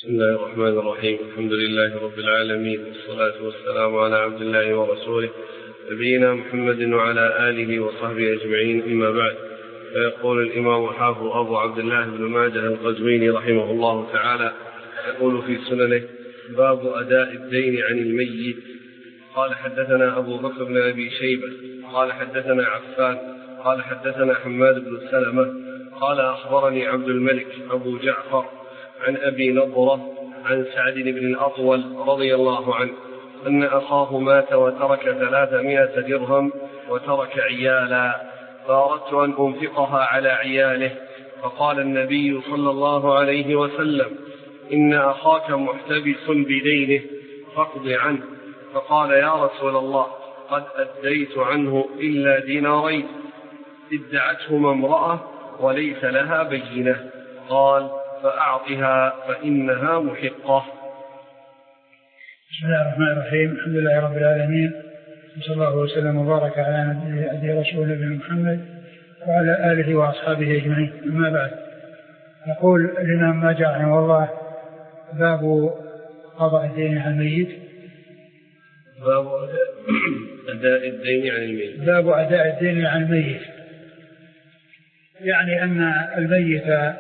بسم الله الرحمن الرحيم. الحمد لله رب العالمين، والصلاة والسلام على عبد الله ورسوله نبينا محمد وعلى آله وصحبه أجمعين، أما بعد. فيقول الإمام الحافظ أبو عبد الله بن ماجه القزويني رحمه الله تعالى، يقول في سننه: باب أداء الدين عن الميت. قال: حدثنا أبو بكر بن أبي شيبة قال: حدثنا عفان قال: حدثنا حماد بن سلمة قال: أخبرني عبد الملك أبو جعفر عن أبي نضرة عن سعد بن الأطول رضي الله عنه أن أخاه مات وترك 300 درهم وترك عيالا، فأردت أن أنفقها على عياله، فقال النبي صلى الله عليه وسلم: إن أخاك محتبس بدينه فاقض عنه. فقال: يا رسول الله، قد أديت عنه إلا دينارين ادعتهما امرأة وليس لها بينة. قال: فأعطها فإنها محقة. بسم الله الرحمن الرحيم. الحمد لله رب العالمين، وصلى الله وسلم وبارك على نبينا رسول الله محمد وعلى آله وأصحابه أجمعين، أما بعد. يقول الإمام ماجه رحمه الله: باب قضاء الدين عن الميت. باب أداء الدين عن الميت. باب أداء الدين عن الميت، يعني أن الميت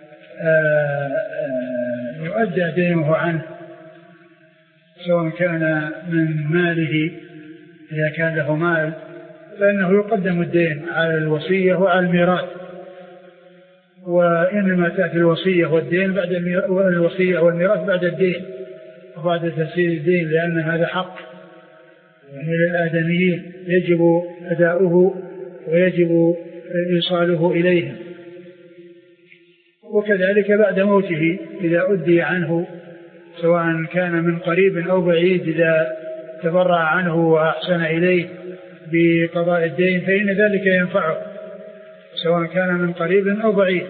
يؤدى دينه عنه، سواء كان من ماله، إذا كان له مال فإنه يقدم الدين على الوصية وعلى الميراث، وإنما تأتي الوصية والدين بعد الوصية والميراث بعد الدين وبعد تسيير الدين، لأن هذا حق للآدميين يجب أداؤه ويجب إيصاله إليهم. وكذلك بعد موته إذا أدي عنه، سواء كان من قريب أو بعيد، إذا تبرع عنه وأحسن إليه بقضاء الدين فإن ذلك ينفعه، سواء كان من قريب أو بعيد.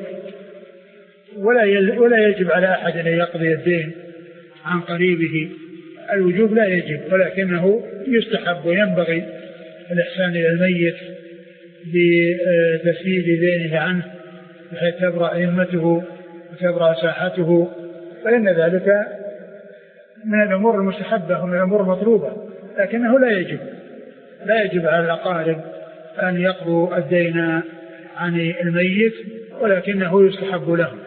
ولا يجب على أحد أن يقضي الدين عن قريبه، الوجوب لا يجب، ولكنه يستحب وينبغي الإحسان إلى الميت بتسديد دينه عنه بحيث تبرأ ذمته وتبرأ ساحته، فإن ذلك من الأمور المستحبة ومن الأمور المطلوبة، لكنه لا يجب على الأقارب أن يقضوا الدين عن الميت، ولكنه يستحب لهم.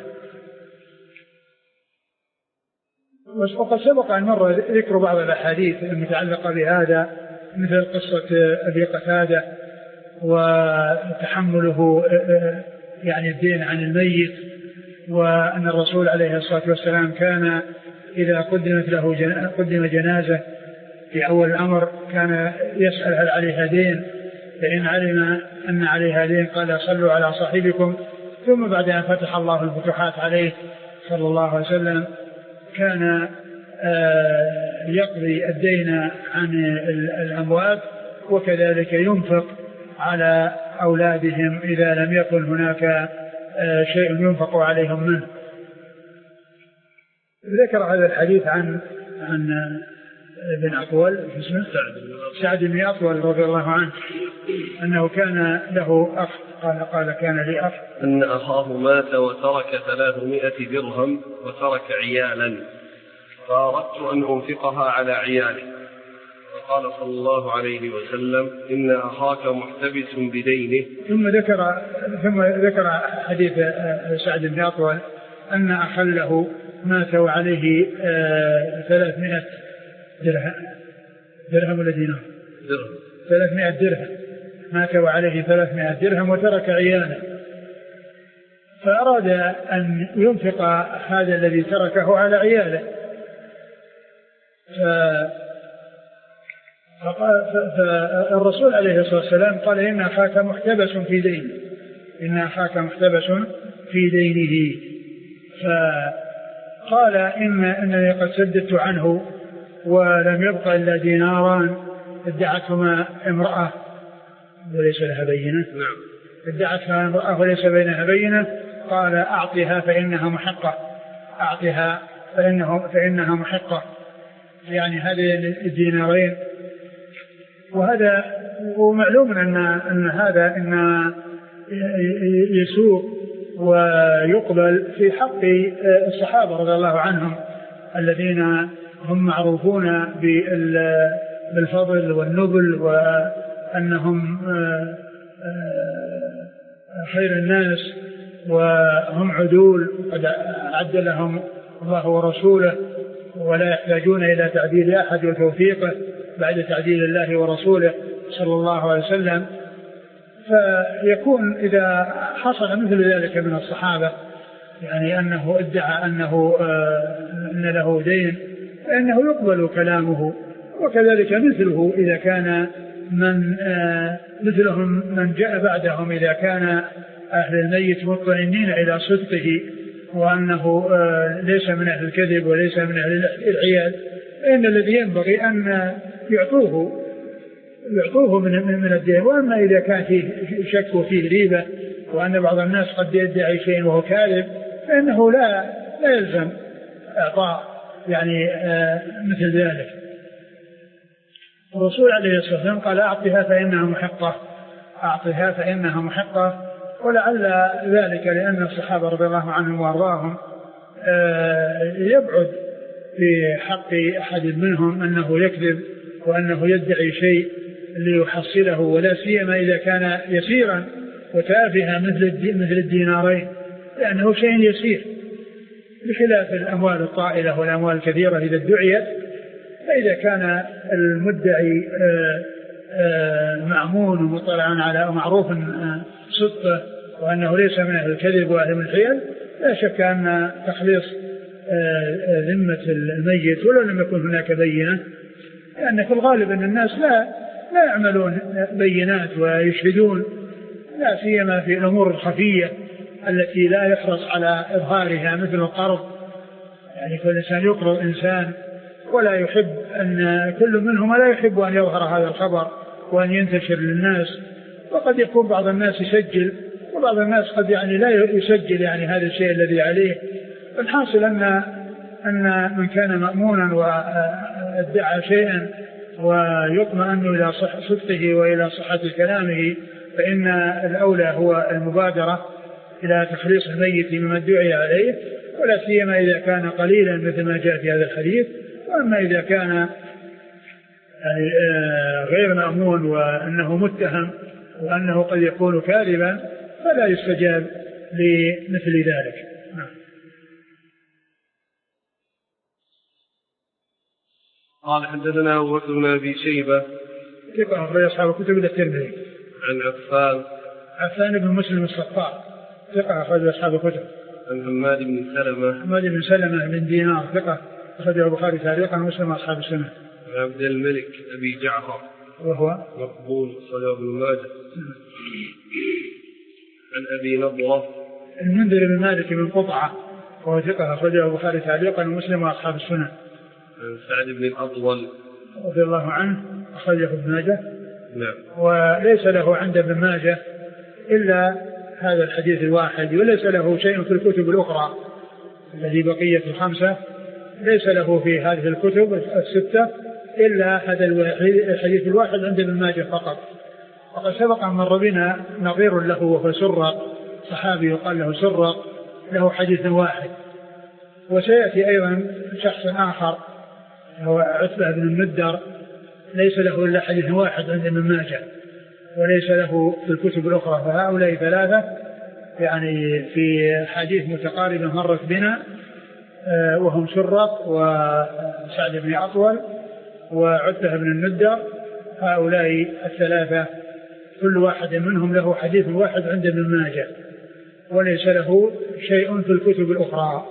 وقد سبق أن مر ذكر بعض الأحاديث المتعلقة بهذا، مثل قصة أبي قتادة وتحمله يعني الدين عن الميت، وأن الرسول عليه الصلاة والسلام كان إذا قدم جنازة في أول الأمر كان يسأل هل عليها دين، فإن علم أن عليها دين قال: صلوا على صاحبكم. ثم بعد أن فتح الله الفتوحات عليه صلى الله عليه وسلم كان يقضي الدين عن الأموات، وكذلك ينفق على أولادهم إذا لم يكن هناك شيء ينفق عليهم منه. ذكر هذا الحديث عن ابن أطول سعد بن أطول رضي الله عنه أنه كان له أخ، قال كان لي أخ أن أخاه مات وترك 300 درهم وترك عيالا، فأردت أن أنفقها على عياله، فقال صلى الله عليه وسلم: إن أخاك محتبس بدينه. ثم ذكر حديث سعد بن أطول أن أخا له مات وعليه 300 درهم ولا دينار؟ 300 درهم، مات وعليه 300 درهم وترك عيالا، فأراد أن ينفق هذا الذي تركه على عياله، فالرسول عليه الصلاة والسلام قال: إن أخاك محتبس في دينه، إن أخاك محتبس في دينه. فقال: إنني قد سددت عنه ولم يبق إلا ديناران ادعتهما امرأة وليس لها بينة. ادعتها امرأة وليس بينها بينة. قال: أعطها فإنها محقة، أعطها فإنها محقة، يعني هذه الدينارين. وهذا ومعلوم أن هذا يسوق ويقبل في حق الصحابة رضي الله عنهم الذين هم معروفون بالفضل والنبل وأنهم خير الناس وهم عدول قد أعد لهم الله ورسوله ولا يحتاجون إلى تعديل أحد وتوفيقه بعد تعديل الله ورسوله صلى الله عليه وسلم. فيكون إذا حصل مثل ذلك من الصحابة يعني أنه ادعى أن له دين فإنه يقبل كلامه. وكذلك مثله إذا كان مثلهم من جاء بعدهم إذا كان أهل الميت مطمئنين إلى صدقه وأنه ليس من أهل الكذب وليس من أهل العياد فإن الذي ينبغي أن يعطوه من الدين. وأما إذا كان فيه شك وفيه ريبة وأن بعض الناس قد يدعي شيء وهو كاذب فإنه لا يلزم إعطاء يعني مثل ذلك. الرسول عليه الصلاة والسلام قال أعطها فإنها محقة. ولعل ذلك لأن الصحابة رضي الله عنهم وارضاهم يبعد في حق أحد منهم أنه يكذب وأنه يدعي شيء ليحصله ولا سيما إذا كان يسيرا وتافها مثل الدينارين لأنه شيء يسير بخلاف الأموال الطائلة والأموال الكثيرة إذا ادعيت. فإذا كان المدعي مأمون ومطلعا على معروف صدقه وأنه ليس من أهل الكذب وأهل من الحيل لا شك أن تخليص ذمة الميت ولو لم يكن هناك بينة لأن في الغالب أن الناس لا يعملون بينات ويشهدون لا سيما في الأمور الخفية التي لا يحرص على إظهارها مثل القرض. يعني كل إنسان يقرض إنسان ولا يحب أن كل منهما لا يحب أن يظهر هذا الخبر وأن ينتشر للناس. وقد يكون بعض الناس يسجل وبعض الناس قد يعني لا يسجل يعني هذا الشيء الذي عليه. فالحاصل أن من كان مأمونا وادعى شيئا ويطمئن إلى صدقه وإلى صحة كلامه فإن الأولى هو المبادرة إلى تخليص الميت مما ادعي عليه ولا سيما إذا كان قليلا مثل ما جاء في هذا الحديث. وأما إذا كان غير مأمون وأنه متهم وأنه قد يكون كاذبا فلا يستجاب لمثل ذلك. قال حدثنا أبو بكر بن أبي شيبة ثقة أخرج أصحاب الكتب إلا الترمذي. عن عفان بن مسلم الصفار ثقة أخرج أصحاب الكتب. عن حماد بن سلمة بن دينار ثقة أخرجه البخاري تعليقا ومسلم أصحاب السنة. عن عبد الملك أبي جعفر وهو مقبول أخرجه ابن ماجه. عن أبي نضرة المنذر بن مالك من قطعة وهو ثقة أخرجه البخاري تعليقا ومسلم وأصحاب السنة. عن سعد بن الأطول رضي الله عنه أخرجه ابن ماجه. نعم. وليس له عند ابن ماجه إلا هذا الحديث الواحد وليس له شيء في الكتب الأخرى الذي بقية الخمسة ليس له في هذه الكتب الستة إلا هذا الحديث الواحد عند ابن ماجه فقط. وقد سبق أن مر بنا نظير له وهو سرق صحابي يقال له سرق له حديث واحد. وسيأتي أيضا شخص آخر هو عتبة بن الندر ليس له إلا حديث واحد عند ابن ماجه وليس له في الكتب الأخرى. فهؤلاء ثلاثة يعني في حديث متقاربة مرت بنا وهم سرق وسعد بن أطول وعتبة بن الندر. هؤلاء الثلاثة كل واحد منهم له حديث واحد عند ابن ماجه وليس له شيء في الكتب الأخرى.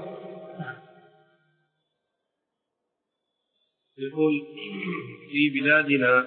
يقول في بلادنا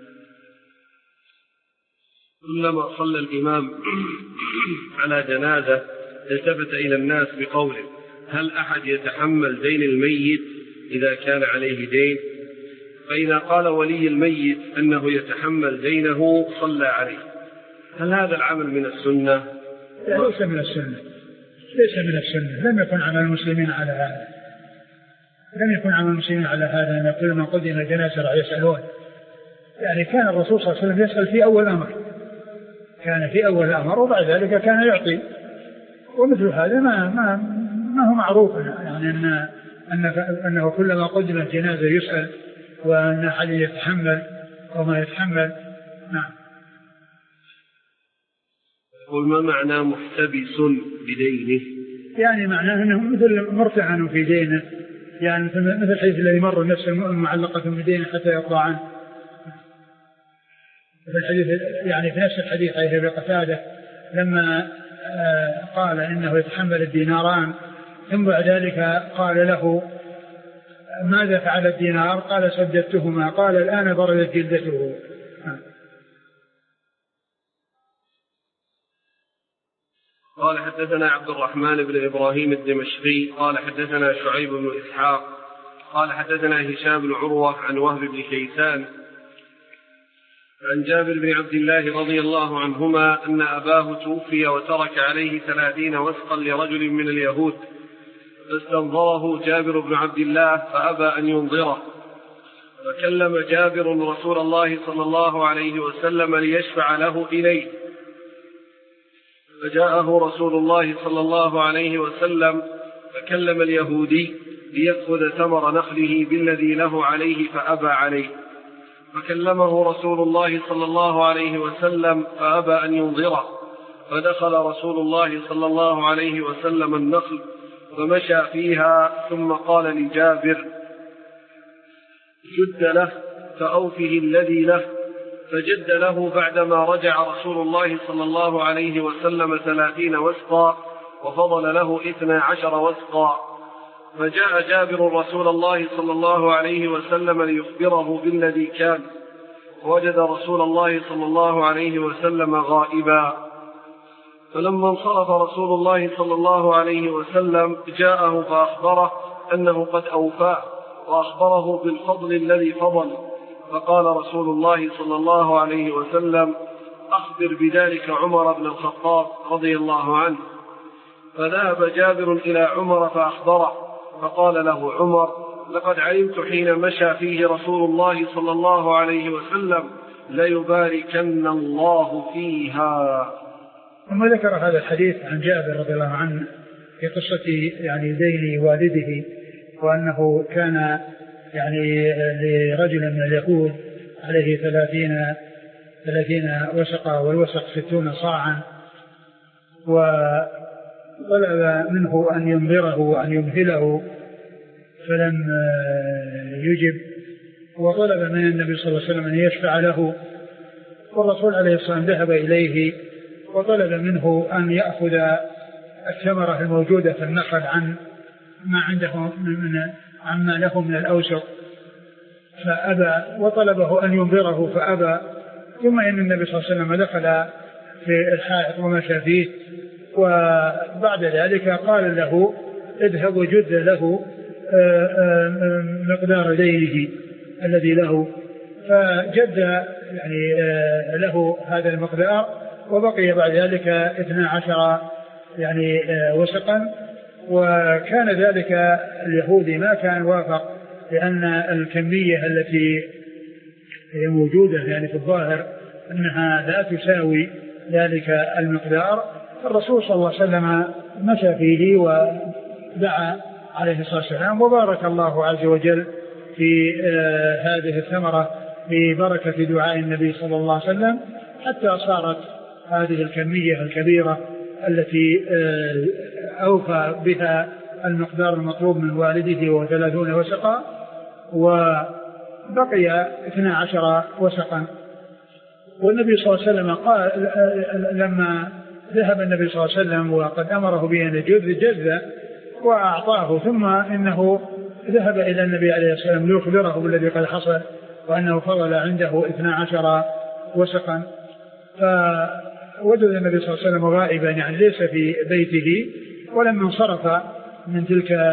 كلما صلى الإمام على جنازة التفت إلى الناس بقوله: هل أحد يتحمل دين الميت إذا كان عليه دين؟ فإذا قال ولي الميت أنه يتحمل دينه صلى عليه. هل هذا العمل من السنة؟ ليس من السنة، ليس من السنة. لم يكن عمل المسلمين على هذا، لم يكن عمل المسلمين على هذا أن كل من قدم الجنازة راح يسألون. يعني كان الرسول صلى الله عليه وسلم يسأل في أول الأمر، كان في أول الأمر وبعد ذلك كان يعطي. ومثل هذا ما هو معروف يعني أنه كلما قدمت جنازة يسأل وأن أحد يتحمل أو ما يتحمل. نعم. قل ما معنى محتبس بدينه؟ يعني معناه أنه مثل مرتهن في دينه، يعني مثل حيث الذي مر نفس معلقة بدينه حتى يقضى عنه. في الحديث يعني في نفس الحديث أي أبي قتادة لما قال إنه يتحمل الديناران ثم بعد ذلك قال له ماذا فعل الدينار؟ قال سددتهما. قال الآن بردت جلدته. قال حدثنا عبد الرحمن بن إبراهيم الدمشقي قال حدثنا شعيب بن إسحاق قال حدثنا هشام بن عروة عن وهب بن كيسان عن جابر بن عبد الله رضي الله عنهما أن أباه توفي وترك عليه 30 وسقا لرجل من اليهود، فاستنظره جابر بن عبد الله فأبى أن ينظره، فكلم جابر رسول الله صلى الله عليه وسلم ليشفع له إليه، فجاءه رسول الله صلى الله عليه وسلم فكلم اليهودي ليأخذ ثمر نخله بالذي له عليه فأبى عليه، فكلمه رسول الله صلى الله عليه وسلم فأبى أن ينظره، فدخل رسول الله صلى الله عليه وسلم النخل فمشى فيها ثم قال لجابر جد له فأوفه الذي له، فجد له بعدما رجع رسول الله صلى الله عليه وسلم 30 وسقا وفضل له 12 وسقا، فجاء جابر رسول الله صلى الله عليه وسلم ليخبره بالذي كان، وجد رسول الله صلى الله عليه وسلم غائبا، فلما انصرف رسول الله صلى الله عليه وسلم جاءه فأخبره أنه قد أوفاه وأخبره بالفضل الذي فضل، فقال رسول الله صلى الله عليه وسلم أخبر بذلك عمر بن الخطاب رضي الله عنه، فذهب جابر إلى عمر فأخبره، فقال له عمر لقد علمت حين مشى فيه رسول الله صلى الله عليه وسلم ليباركن الله فيها. ثم ذكر هذا الحديث عن جابر رضي الله عنه في قصة يعني دين والده، وأنه كان يعني لرجل من اليهود عليه 30 وسقا، والوسق 60 صاعا، وطلب منه أن ينظره وأن يمهله فلم يجب، وطلب من النبي صلى الله عليه وسلم أن يشفع له، والرسول عليه الصلاة والسلام ذهب إليه وطلب منه أن يأخذ الثمرة الموجودة في النخل عن ما عنده عما له من الأوسق، فأبى، وطلبه أن ينظره فأبى، ثم إن النبي صلى الله عليه وسلم دخل في الحائط ومشى فيه، وبعد ذلك قال له اذهب وجد له مقدار دينه الذي له، فجد يعني له هذا المقدار، وبقي بعد ذلك 12 يعني وسقا. وكان ذلك اليهودي ما كان وافق، لأن الكمية التي هي موجودة يعني في الظاهر أنها لا تساوي ذلك المقدار. الرسول صلى الله عليه وسلم مشى فيه ودعا عليه الصلاة والسلام، وبارك الله عز وجل في هذه الثمرة ببركة دعاء النبي صلى الله عليه وسلم، حتى صارت هذه الكمية الكبيرة التي أوفى بها المقدار المطلوب من والده وهو 30 وسقا، وبقي 12 وسقا. والنبي صلى الله عليه وسلم قال لما ذهب النبي صلى الله عليه وسلم وقد أمره بأن يجز وأعطاه، ثم إنه ذهب إلى النبي عليه الصلاة والسلام ليخبره بالذي قد حصل وأنه فضل عنده 12 وسقا، فوجد النبي صلى الله عليه وسلم غائبا، يعني ليس في بيته. ولما انصرف من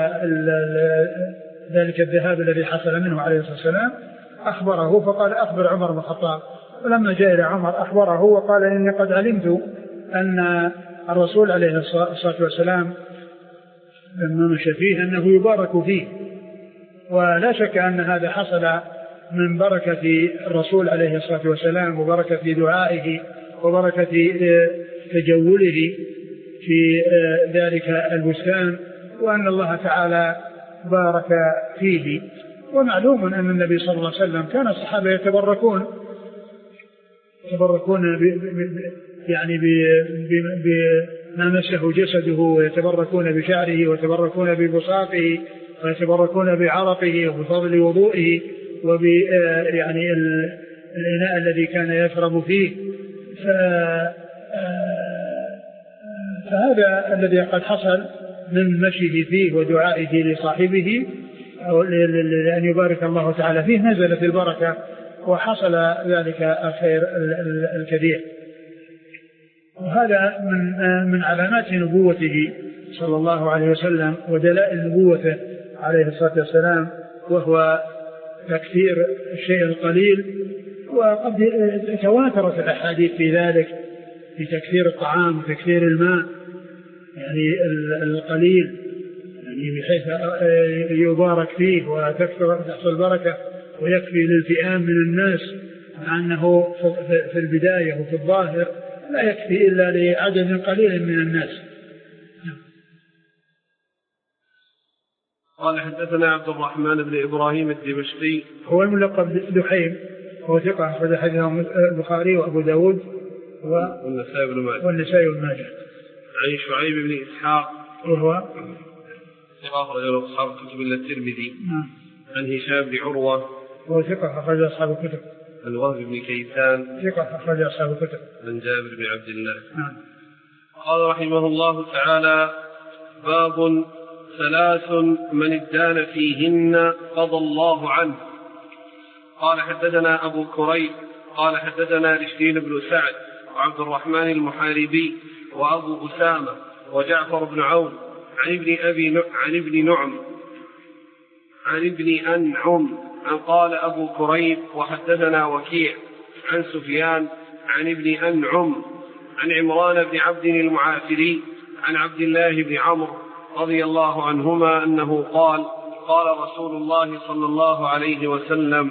ذلك الذهاب الذي حصل منه عليه الصلاة والسلام أخبره، فقال أخبر عمر بن الخطاب. ولما جاء إلى عمر أخبره وقال إني قد علمت أن الرسول عليه الصلاة والسلام لما مشى فيه أنه يبارك فيه، ولا شك أن هذا حصل من بركة الرسول عليه الصلاة والسلام وبركة دعائه وبركة تجوله في ذلك البستان، وأن الله تعالى بارك فيه. ومعلوم أن النبي صلى الله عليه وسلم كان الصحابة يتبركون يعني بما مسه جسده، ويتبركون بشعره، ويتبركون ببساطه، ويتبركون بعرقه، وبفضل وضوئه، يعني الإناء الذي كان يشرب فيه. فهذا الذي قد حصل من مشيه فيه ودعائه لصاحبه لأن يبارك الله تعالى فيه، نزلت البركة وحصل ذلك الخير الكثير. وهذا من علامات نبوته صلى الله عليه وسلم ودلائل نبوته عليه الصلاة والسلام، وهو تكثير الشيء القليل. وقد تواترت الأحاديث في ذلك، في تكثير الطعام وتكثير الماء، يعني القليل يعني بحيث يبارك فيه وتحصل البركة ويكفي للفئام من الناس، مع أنه في البداية وفي الظاهر لا يكفي إلا لعدد قليل من الناس. قال حدثنا عبد الرحمن بن إبراهيم الدمشقي، هو الملقب دحيم، هو ثقة أخرج حديثه البخاري وأبو داود والنسائي بن ماجه. عن شعيب بن إسحاق وهو ثقة أخرج أصحاب الكتب إلا الترمذي. عن هشام بن عروة وهو ثقة أخرج أصحاب الكتب. عن وهب بن كيسان ثقة أخرج أصحاب الكتب. عن جابر بن عبد الله. قال رحمه الله تعالى: باب 3 من ادان فيهن قضى الله عنه. قال حدثنا أبو كريب قال حدثنا رشدين بن سعد وعبد الرحمن المحاربي وأبو أسامة وجعفر بن عون عن ابن أنعم قال أبو كريب وحدثنا وكيع عن سفيان عن ابن أنعم عن عمران بن عبد المعافري عن عبد الله بن عمرو رضي الله عنهما أنه قال: قال رسول الله صلى الله عليه وسلم: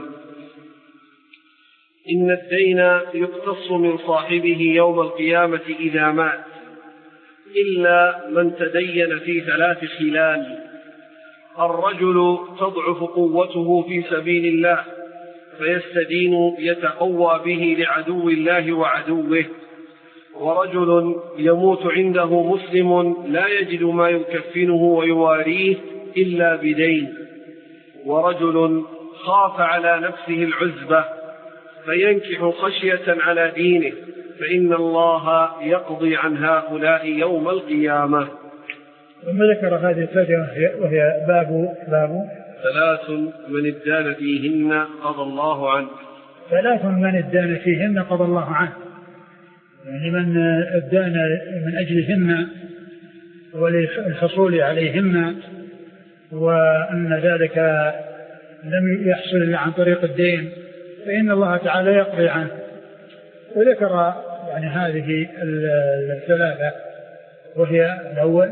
إن الدين يقتص من صاحبه يوم القيامة إذا مات، إلا من تدين في 3 خلال: الرجل تضعف قوته في سبيل الله فيستدين يتقوى به لعدو الله وعدوه، ورجل يموت عنده مسلم لا يجد ما يكفنه ويواريه إلا بدين، ورجل خاف على نفسه العزبة فينكح خشية على دينه، فإن الله يقضي عن هؤلاء يوم القيامة. ثم ذكر هذه الفائدة وهي باب 3 من ادان فيهن قضى الله عنه. 3 من ادان فيهن قضى الله عنه، يعني من ادان من أجلهن وللحصول عليهن، وأن ذلك لم يحصل إلا عن طريق الدين، فإن الله تعالى يقضي عنه. وذكر يعني هذه 3، وهي الأول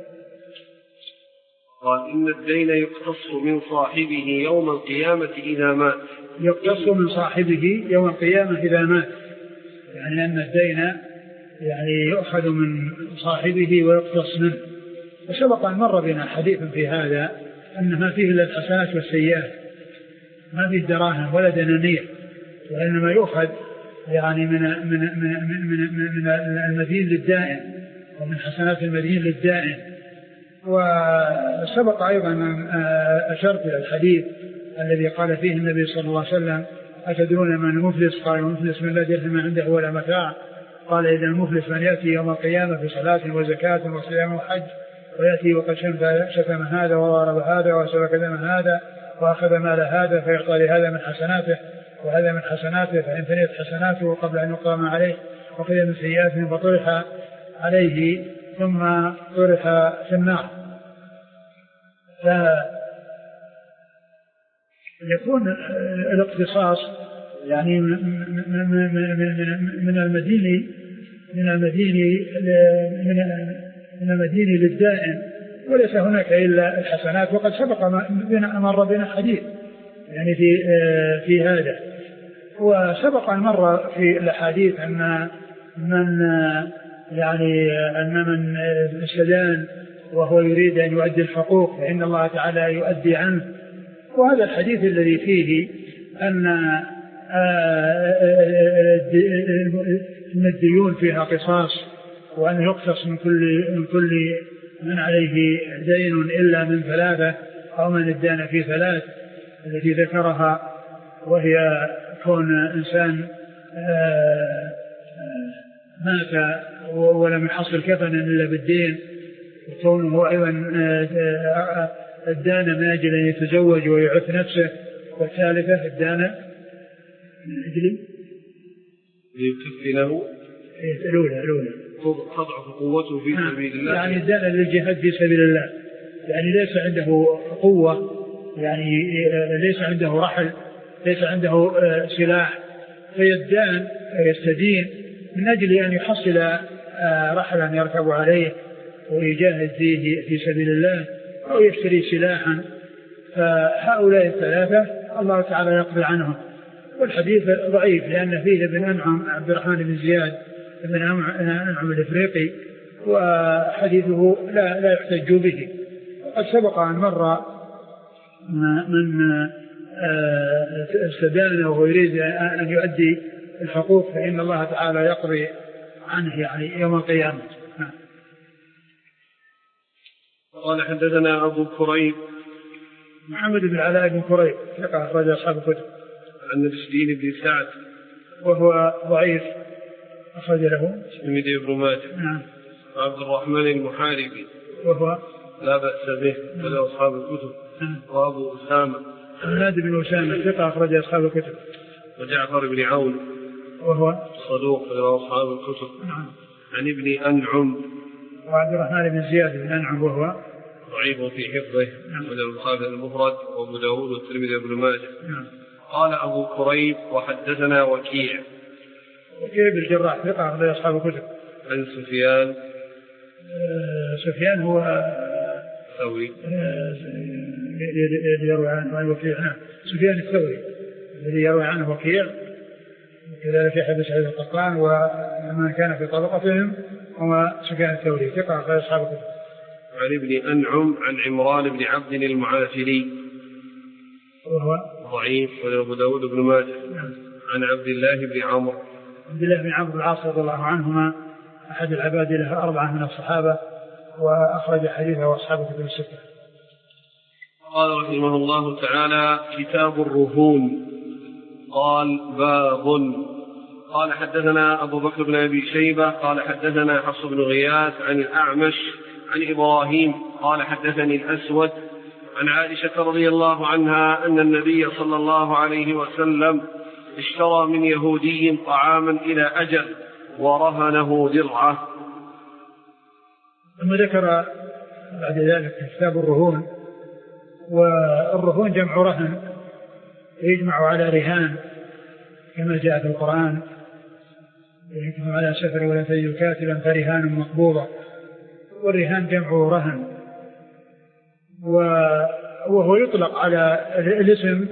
قال: إن الدين يقتص من صاحبه يوم القيامة إذا مات. يقتص من صاحبه يوم القيامة إذا مات، يعني أن الدين يعني يؤخذ من صاحبه ويقتص منه. وسبق أن مر بنا حديث في هذا أن ما فيه إلا الحسنات والسيئات، ما فيه دراهم ولا دنانير، وإنما يؤخذ يعني من المدين للدائن، ومن حسنات المدين للدائن. وسبق أيضا أن أشرت إلى الحديث الذي قال فيه النبي صلى الله عليه وسلم: أتدرون من المفلس؟ قال: المفلس من لا درهم عنده ولا متاع. قال: إذا المفلس من يأتي يوم القيامة بصلاة وزكاة وصيام وحج، ويأتي وقد شتم هذا وضرب هذا وسفك دم هذا وأخذ مال هذا، فيعطى لهذا من حسناته وهذا من حسناته، فإن فنيت حسناته قبل أن يقام عليه وقيل من سيئاته فطرح عليه ثم طرح في النار. فيكون الاقتصاص يعني من المدين للدائن، وليس هناك إلا الحسنات. وقد سبق مر بنا حديث يعني في هذا، وسبق مر في الحديث أن من استدان وهو يريد أن يؤدي الحقوق فإن الله تعالى يؤدي عنه. وهذا الحديث الذي فيه أن الديون فيها قصاص، وأن يقتص من كل من عليه دين إلا من ثلاثة أو من ادان في ثلاث التي ذكرها، وهي كون إنسان مات ولم يحصل كفنا إلا بالدين، وكونه أيضا الدان من أجل أن يتزوج ويعف نفسه، والثالثة الدان من أجل يكفي له الأولى تضعف قوته في سبيل الله، يعني الدان للجهاد في سبيل الله، يعني ليس عنده قوة، يعني ليس عنده رحل، ليس عنده سلاح، فيدان يستدين من أجل أن يحصل رحلا يركب عليه ويجاهد فيه في سبيل الله أو يشتري سلاحا. فهؤلاء الثلاثة الله تعالى يقضي عنهم. والحديث ضعيف لأن فيه ابن أنعم عبد الرحمن بن زياد ابن أنعم الإفريقي، وحديثه لا يحتج به. وقد سبق أن مر من استدان وهو يريد أن يؤدي الحقوق فإن الله تعالى يقضي عنه يعني يوم القيامة. قال حدثنا أبو كريب محمد بن علاء بن كريب ثقة أخرج أصحاب الكتب. عن رشدين بن سعد وهو ضعيف أخرج له الترمذي بن ماجه. نعم. عبد الرحمن المحاربي وهو لا بأس به وله أصحاب الكتب. وأبو أسامة حماد بن أسامة ثقة أخرج أصحاب الكتب. وجعفر بن عون وهو صدوق وله أصحاب الكتب. نعم. عن ابن أنعم وعبد الرحمن بن زياد بن أنعم وهو ضعيف في حفظه. وله البخاري المفرد وأبو داود والترمذي بن ماجه. نعم. قال أبو كريب وحدثنا وكيع بن الجراح ثقة أخرج أصحاب الكتب. عن سفيان سفيان هو ثوري الذي يروي عنه وكيع. سفيان الثوري الذي يروي عنه وكيع، وكذلك يحيى بن سعيد القطان ومن كان في طبقتهم هو سفيان الثوري ثقة أخرج أصحاب الكتب. عن ابن أنعم عن عمران بن عبد المعافري وهو ضعيف وله أبو داود بن ماجه. عن عبد الله بن عمرو بن العاص رضي الله عنهما أحد العباد له 4 من الصحابة، وأخرج حديثه أصحاب الكتب الستة. قال رحمه الله تعالى: كتاب الرهون. قال: باب. قال: حدثنا أبو بكر بن أبي شيبة قال: حدثنا حفص بن غياث عن الأعمش عن إبراهيم قال: حدثني الأسود عن عائشة رضي الله عنها أن النبي صلى الله عليه وسلم اشترى من يهودي طعاما إلى أجل ورهنه درعه. ثم ذكر بعد ذلك كتاب الرهون. والرهون جمع رهن، يجمع على رهان كما جاء في القرآن: يكتب على سفر ولا تجد كاتبا فرهان مقبوضة. والرهان جمع رهن، وهو يطلق على الاسم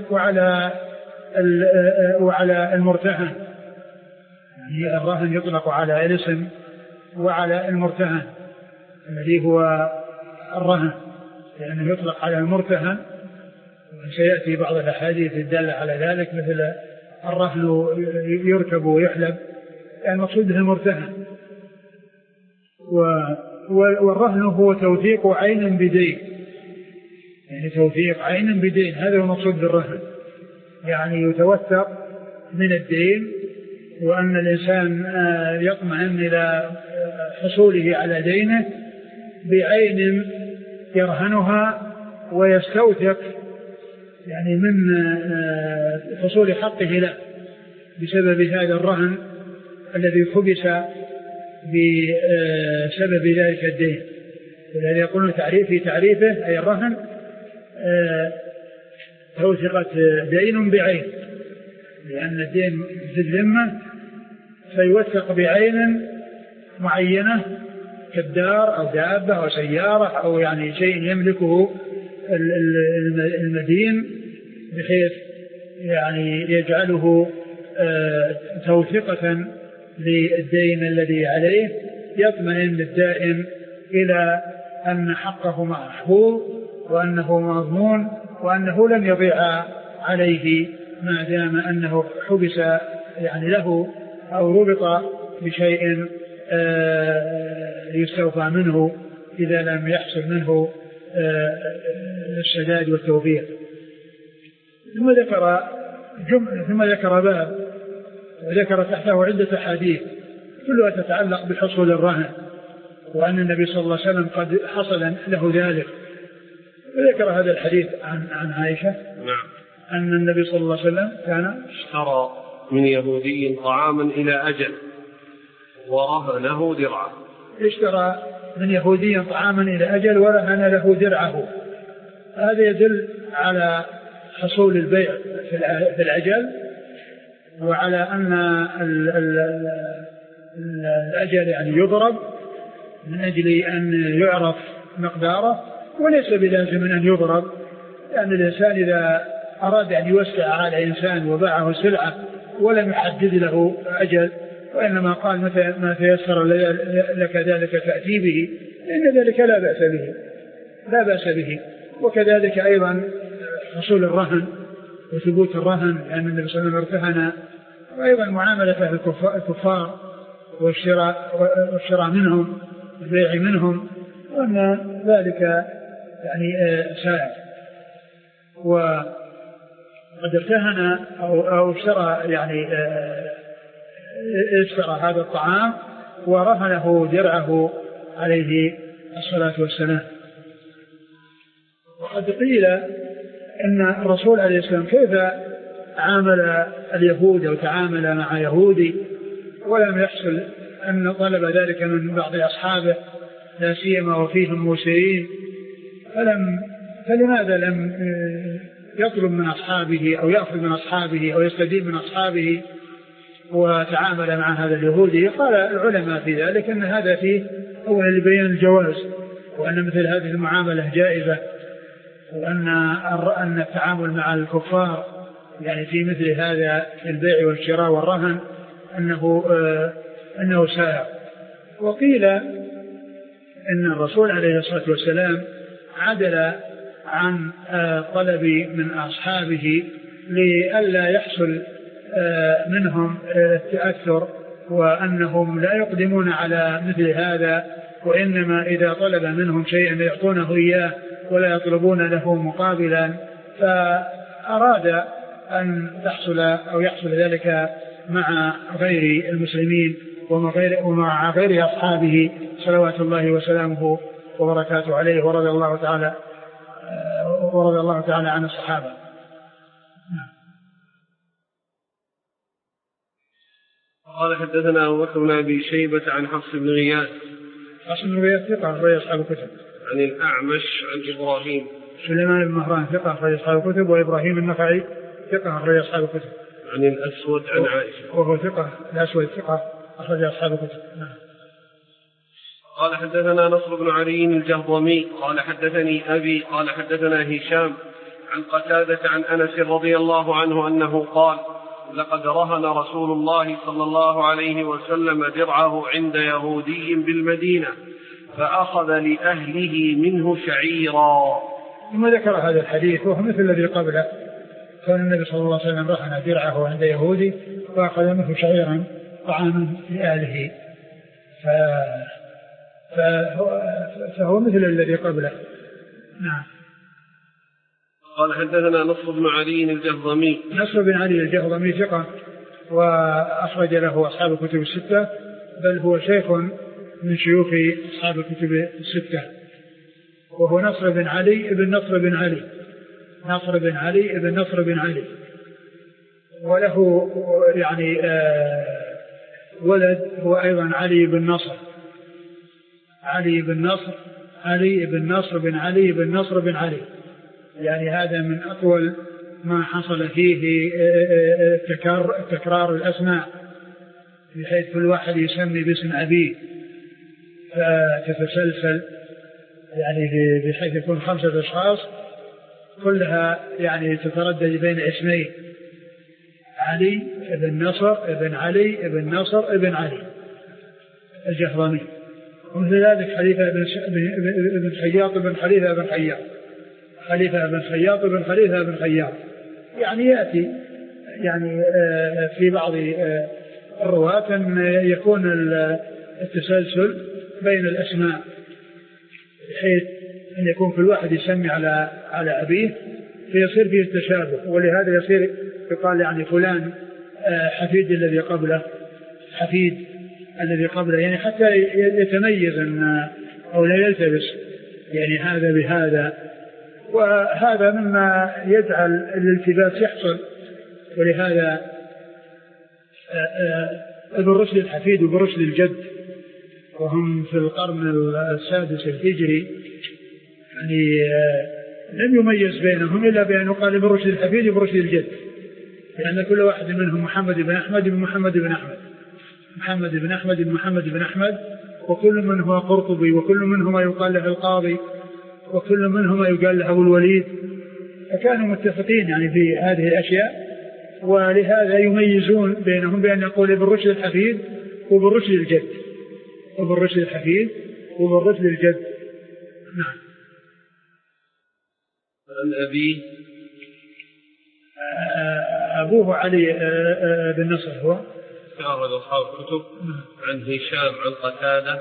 وعلى المرتهن. يعني الرهن يطلق على الاسم وعلى المرتهن الذي هو الرهن، لأنه يطلق على المرتهن، وسيأتي بعض الأحاديث الدالة على ذلك مثل الرهن يركب ويحلب، يعني المقصود به المرتهن. والرهن هو توثيق عين بدين، يعني توثيق عين بدين، هذا هو المقصود بالرهن، يعني يتوثق من الدين، وأن الإنسان يطمئن إلى حصوله على دينه بعين يرهنها ويستوثق يعني من حصول حقه له بسبب هذا الرهن الذي حبس بسبب ذلك الدين. الذي يقولون في تعريفه أي الرهن توثقة دين بعين، لأن الدين في الذمة فيوثق بعين معينة كالدار أو دابة أو سيارة أو يعني شيء يملكه المدين، بحيث يعني يجعله توثقة للدين الذي عليه، يطمئن الدائن إلى أن حقه محفوظ وأنه مضمون وأنه لم يضيع عليه ما دام أنه حبس يعني له أو ربط بشيء يستوفى منه إذا لم يحصل منه السداد والتوفيق. ثم ذكر باب وذكر تحته عدة حديث كلها تتعلق بحصول الرهن، وأن النبي صلى الله عليه وسلم قد حصل له ذلك. وذكر هذا الحديث عن عائشة أن النبي صلى الله عليه وسلم كان اشترى من يهودي طعاما إلى أجل ورهنه درعه. اشترى من يهودي طعاما إلى أجل ورهن له درعه. هذا يدل على حصول البيع في الأجل، وعلى أن الأجل يعني يضرب من أجل أن يعرف مقداره، وليس بلازم أن يضرب، لأن الإنسان إذا أراد أن يوسع على إنسان وباعه سلعة ولم يحدد له أجل، وإنما قال متى ما تيسر لك ذلك تأتي به، إن ذلك لا بأس به. وكذلك أيضا حصول الرهن وثبوت الرهن، لأن النبي صلى الله عليه وسلم ارتهن، وأيضا معاملة الكفار والشراء منهم البيع منهم، وأن ذلك يعني سائر. وقد ارتهن أو اشترى يعني اشترى هذا الطعام ورهنه درعه عليه الصلاة والسلام. وقد قيل أن الرسول عليه السلام كيف عامل اليهود أو تعامل مع يهودي ولم يحصل أن طلب ذلك من بعض أصحابه لا سيما وفيهم موسرين، فلماذا لم يطلب من أصحابه أو يأخذ من أصحابه أو يستدين من أصحابه وتعامل مع هذا اليهودي؟ قال العلماء في ذلك أن هذا فيه أولا لبيان الجواز، وأن مثل هذه المعاملة جائزة، وأن التعامل مع الكفار يعني في مثل هذا البيع والشراء والرهن أنه سائر. وقيل أن الرسول عليه الصلاة والسلام عدل عن طلب من أصحابه لئلا يحصل منهم التأثر، وأنهم لا يقدمون على مثل هذا، وإنما إذا طلب منهم شيئا يعطونه إياه ولا يطلبون له مقابلا. فأراد أن يحصل ذلك مع غير المسلمين ومع غير أصحابه صلوات الله وسلامه وبركاته عليه، ورضي الله تعالى عن الصحابة. قال حدثنا أبو بكر بن أبي شيبة عن حفص بن غياث. حفص بن غياث ثقة أخرج أصحاب الكتب. عن الأعمش عن إبراهيم. سليمان بن مهران ثقة أخرج أصحاب الكتب، وإبراهيم النخعي ثقة أخرج أصحاب الكتب. عن الأسود عن عائشة وهو ثقة، الأسود ثقة أخرج أصحاب الكتب. قال حدثنا نصر بن علي الجهضمي قال حدثني أبي قال حدثنا هشام عن قتادة عن أنس رضي الله عنه أنه قال: لقد رهن رسول الله صلى الله عليه وسلم درعه عند يهودي بالمدينة فأخذ لأهله منه شعيرا. ثم ذكر هذا الحديث وهو مثل الذي قبله، كان النبي صلى الله عليه وسلم رهن درعه عند يهودي فأخذ منه شعيرا طعاما لأهله، فهو مثل الذي قبله. نعم. قال حدثنا نصر بن علي الجهضمي. نصر بن علي الجهضمي ثقة وأخرج له أصحاب الكتب الستة، بل هو شيخ من شيوخ أصحاب الكتب الستة، وهو نصر بن علي ابن نصر بن علي، نصر بن علي ابن نصر بن علي، وله يعني ولد هو أيضا علي بن نصر، علي بن نصر، علي بن نصر بن علي بن نصر بن علي. يعني هذا من أطول ما حصل فيه تكرار الأسماء، بحيث كل واحد يسمي باسم أبيه فتتسلسل، يعني بحيث يكون 5 أشخاص كلها يعني تتردد بين اسمين: علي بن نصر ابن علي بن نصر ابن علي الجهضمي، ومثل ذلك خليفة بن خياط بن خليفة بن خياط، خليفة بن خياط بن خليفة بن خياط، يعني يأتي يعني في بعض الرواة أن يكون التسلسل بين الأسماء بحيث أن يكون كل واحد يسمي على أبيه فيصير فيه التشابه، ولهذا يصير يقال يعني فلان حفيد الذي قبله، حفيد الذي قبله، يعني حتى يتميز أو لا يلتبس يعني هذا بهذا، وهذا مما يجعل الالتباس يحصل. ولهذا ابن رشد الحفيد وابن رشد الجد وهم في القرن السادس الهجري يعني لم يميز بينهم إلا بأن يقال ابن رشد الحفيد وابن رشد الجد، لأن كل واحد منهم محمد بن أحمد بن محمد بن أحمد، محمد بن أحمد بن محمد بن أحمد، وكل منهما قرطبي، وكل منهما يقال له القاضي، وكل منهما يقال له أبو الوليد، فكانوا متفقين يعني في هذه الأشياء، ولهذا يميزون بينهم بأن يقول ابن رشد الحفيد وابن رشد الجد، ابن رشد الحفيد وابن رشد الجد. نعم. الأبي أبوه علي بن نصر هو أخرج أصحاب الكتب عن هشام عن قتادة،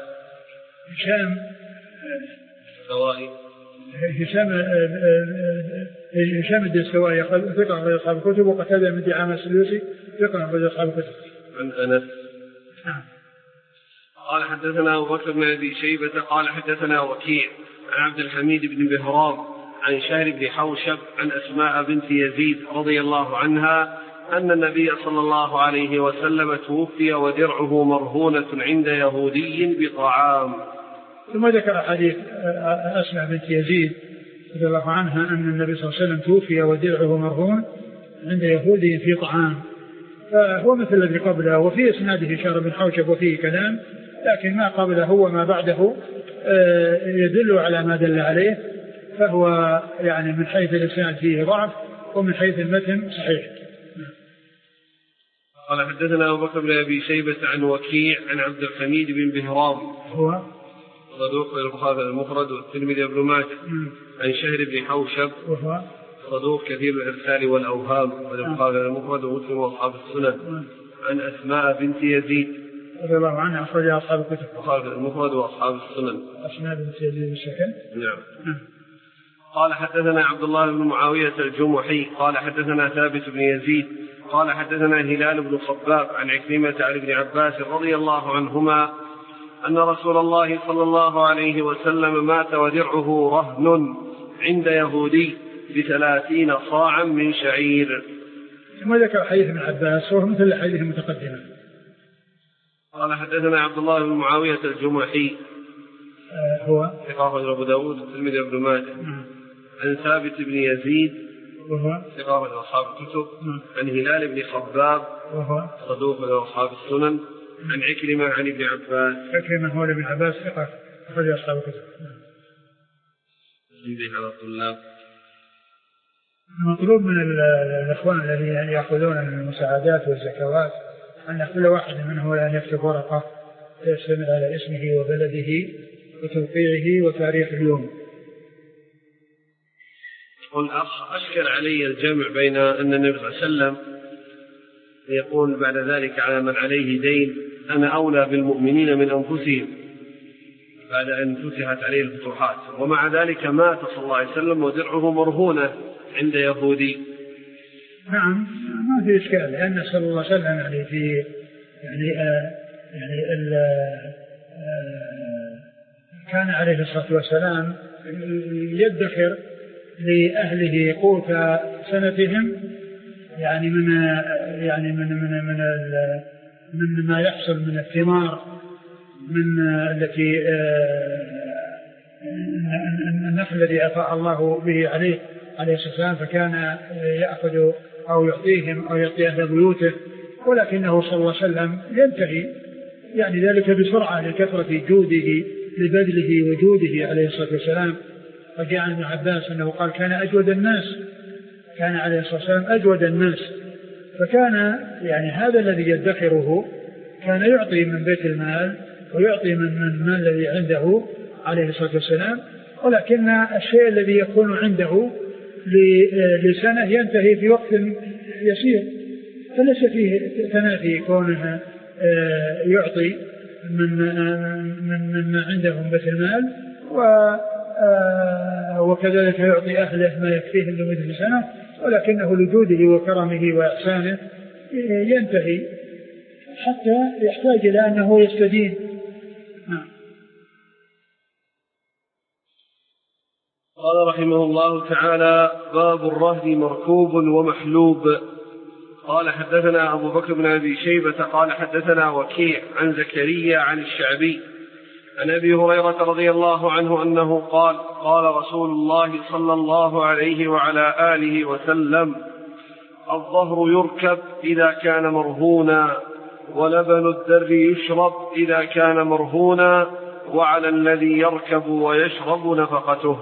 هشام الدستوائي ثقة أخرج أصحاب الكتب، وقتادة بن دعامة السدوسي ثقة أخرج أصحاب الكتب. عن أنس قال حدثنا أبو بكر بن أبي شيبة قال حدثنا وكيع عن عبد الحميد بن بهرام عن شهر بن حوشب عن أسماء بنت يزيد رضي الله عنها أن النبي صلى الله عليه وسلم توفي ودرعه مرهونة عند يهودي بطعام. ثم ذكر حديث أسماء بنت يزيد رضي الله عنها أن النبي صلى الله عليه وسلم توفي ودرعه مرهون عند يهودي في طعام، فهو مثل الذي قبله، وفي إسناده شهر بن حوشب وفيه كلام، لكن ما قبله وما بعده يدل على ما دل عليه، فهو يعني من حيث الإسناد فيه ضعف، ومن حيث المتن صحيح. قال حدثنا أبو بكر بن أبي شيبة عن وكيع عن عبد الحميد بن بهرام هو صدوق البخاري المفرد والترمذي وابن ماجه عن شهر بن حوشب وهو صدوق كثير الإرسال والأوهام والبخاري المفرد ومسلم وأصحاب السنن عن أسماء بنت يزيد رضي الله عنها أخرج أصحاب الكتب البخاري المفرد وأصحاب السنن. أسماء بنت يزيد الشكل. نعم. قال حدثنا عبد الله بن معاوية الجمحي قال حدثنا ثابت بن يزيد قال حدثنا هلال بن خباب عن عكرمة عن ابن عباس رضي الله عنهما أن رسول الله صلى الله عليه وسلم مات ودرعه رهن عند يهودي ب30 صاعا من شعير. ثم ذكر حديث ابن عباس وهو مثل الحديث المتقدمة. قال حدثنا عبد الله بن معاوية الجمحي هو ثقة أبو داود والترمذي وابن ماجه عن ثابت بن يزيد وهو ثقة أصحاب الكتب عن هلال بن خباب وهو صدوق أصحاب السنن عن عكرمة عن ابن عباس. عكرمة هو ابن عباس ثقة أخرج أصحاب الكتب. على الطلاب المطلوب من الإخوان الذين يأخذون المساعدات والزكوات أن كل واحد منهم أن يكتب ورقة يشتمل على اسمه وبلده وتوقيعه وتاريخ اليوم. قل أشكل علي الجمع بين أن النبي صلى الله عليه وسلم يقول بعد ذلك على من عليه دين أنا أولى بالمؤمنين من أنفسهم بعد أن فتحت عليه الفتوحات، ومع ذلك مات صلى الله عليه وسلم ودرعه مرهونة عند يهودي. نعم ما في إشكال، لأن صلى الله عليه وسلم يعني في كان عليه الصلاة والسلام يدخر لأهله قوت سنتهم، يعني من ما يحصل من الثمار من التي النخل الذي أفاء الله به عليه الصلاة والسلام، فكان يأخذ أو يعطيهم أو يعطي أهل بيوته، ولكنه صلى الله عليه وسلم ينتهي يعني ذلك بسرعة لكثرة جوده لبذله وجوده عليه الصلاة والسلام. وجاء عن ابن عباس أنه قال كان أجود الناس، كان عليه الصلاة والسلام أجود الناس، فكان يعني هذا الذي يدخره كان يعطي من بيت المال ويعطي من المال الذي عنده عليه الصلاة والسلام، ولكن الشيء الذي يكون عنده لسنة ينتهي في وقت يسير، فليس فيه تنافي كونه يعطي من ما عنده من بيت المال وكذلك يعطي أهله ما يكفيهم لمدة سنة، ولكنه لجوده وكرمه وإحسانه ينتهي حتى يحتاج إلى أنه يستدين. قال رحمه الله تعالى: باب الرهن مركوب ومحلوب. قال حدثنا أبو بكر بن أبي شيبة قال حدثنا وكيع عن زكريا عن الشعبي عن أبي هريرة رضي الله عنه أنه قال: قال رسول الله صلى الله عليه وعلى آله وسلم: الظهر يركب إذا كان مرهونا، ولبن الدر يشرب إذا كان مرهونا، وعلى الذي يركب ويشرب نفقته.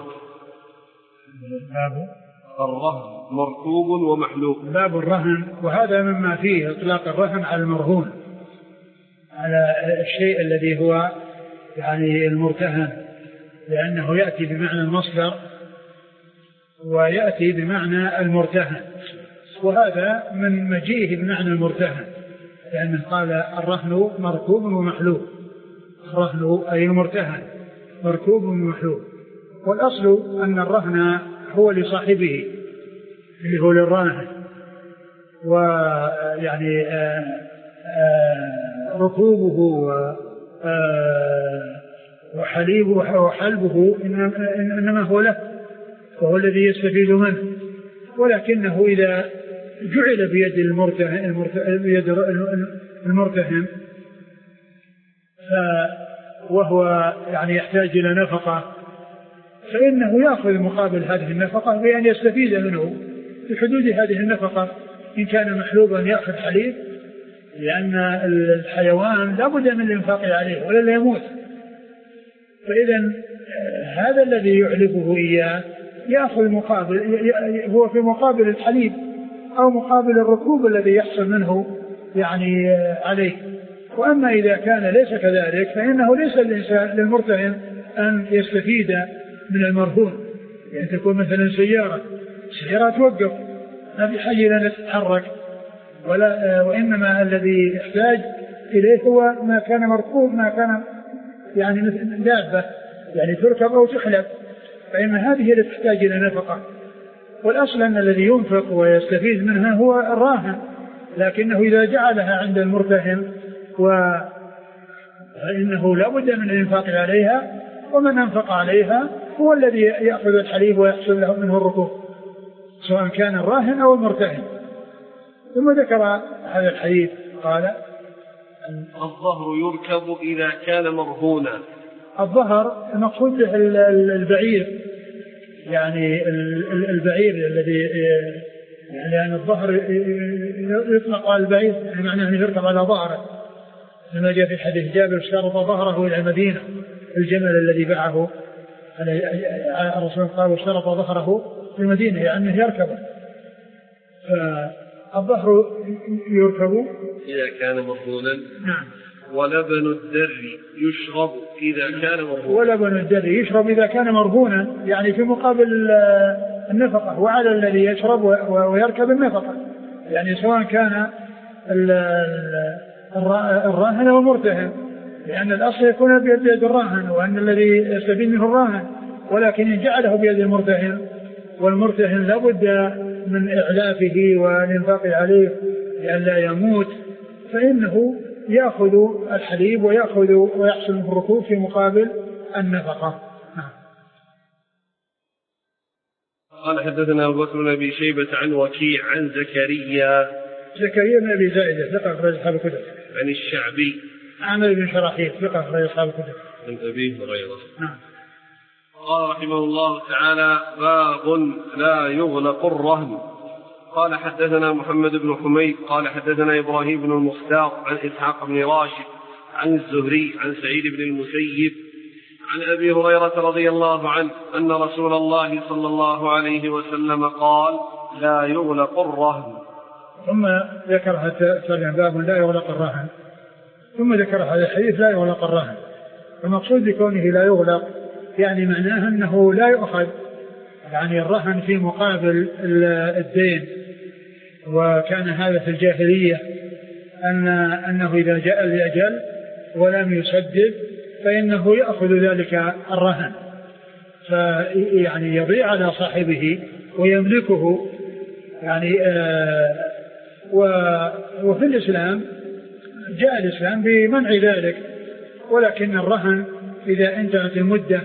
الرهن مركوب ومحلوب. باب الرهن، وهذا مما فيه إطلاق الرهن على المرهون، على الشيء الذي هو يعني المرتهن، لأنه يأتي بمعنى المصدر ويأتي بمعنى المرتهن، وهذا من مجيئه بمعنى المرتهن، لأنه قال الرهن مركوب ومحلوب. الرهن أي المرتهن مركوب ومحلوب، والأصل أن الرهن هو لصاحبه اللي هو للراهن، ويعني ركوبه وحليبه وحلبه إنما هو له، وهو الذي يستفيد منه، ولكنه إذا جعل بيد المرتهن وهو يعني يحتاج إلى نفقة، فإنه يأخذ مقابل هذه النفقة بأن يستفيد منه في حدود هذه النفقة. إن كان محلوبا يأخذ حليب، لأن الحيوان لا بد من الإنفاق عليه ولا يموت، فإذا هذا الذي يعلفه إياه يأخذ مقابل، هو في مقابل الحليب أو مقابل الركوب الذي يحصل منه يعني عليه. وأما إذا كان ليس كذلك فإنه ليس للمرتهن أن يستفيد من المرهون، يعني تكون مثلا سيارة توقف ما في حاجة لأن تتحرك، وإنما الذي يحتاج إليه هو ما كان مركوب، ما كان يعني مثل دابة يعني تركب أو تحلب، فإن هذه التي تحتاج إلى نفقة. والأصل أن الذي ينفق ويستفيد منها هو الراهن، لكنه إذا جعلها عند المرتهن فإنه لا بد من الإنفاق عليها، ومن أنفق عليها هو الذي يأخذ الحليب ويحصل له منه الركوب، سواء كان الراهن أو المرتهن. ثم ذكر هذا الحديث قال: الظهر يركب إذا كان مرهونا. الظهر المقصود به البعير، يعني البعير الذي يعني الظهر يطلق على البعير، يعني معناه أنه يركب على ظهره، لما جاء في حديث جابر: اشترط ظهره إلى المدينة، الجمل الذي باعه الرسول قال اشترط ظهره في المدينة، يعني أنه يركبه. فالظهر يركب إذا كان مرهونا. نعم. ولبن الدر يشرب إذا كان مرهونا. ولبن الدر يشرب إذا كان مرهونا، يعني في مقابل النفقة، وعلى الذي يشرب ويركب النفقة، يعني سواء كان الراهن والمرتهن، لأن الأصل يكون بيد الراهن، وأن الذي يستفيد منه الراهن، ولكن إن جعله بيد المرتهن، والمرتهن لابد من إعلافه والإنفاق عليه لئلا يموت، فإنه يأخذ الحليب ويحصل منه الركوب في مقابل النفقة. قال حدثنا أبو بكر بن أبي شيبة عن وكيع عن زكريا بن أبي زائدة ثقة أخرج أصحاب الكتب. عن الشعبي عامر بن شراحيل ثقة أخرج أصحاب الكتب. عن أبي هريرة. قال رحمه الله تعالى: باب لا يغلق الرهن. قال حدثنا محمد بن حميد قال حدثنا إبراهيم بن المختار عن إسحاق بن راشد عن الزهري عن سعيد بن المسيب عن أبي هريرة رضي الله عنه أن رسول الله صلى الله عليه وسلم قال: لا يغلق الرهن. ثم ذكر حتى باب لا يغلق الرهن، ثم ذكر هذا الحديث لا يغلق الرهن. المقصود بكونه لا يغلق يعني معناه أنه لا يؤخذ يعني الرهن في مقابل الدين. وكان هذا في الجاهلية أنه إذا جاء الأجل ولم يسدد فإنه يأخذ ذلك الرهن فيعني يضيع على صاحبه ويملكه يعني. وفي الإسلام جاء الإسلام بمنع ذلك، ولكن الرهن إذا انتهت المدة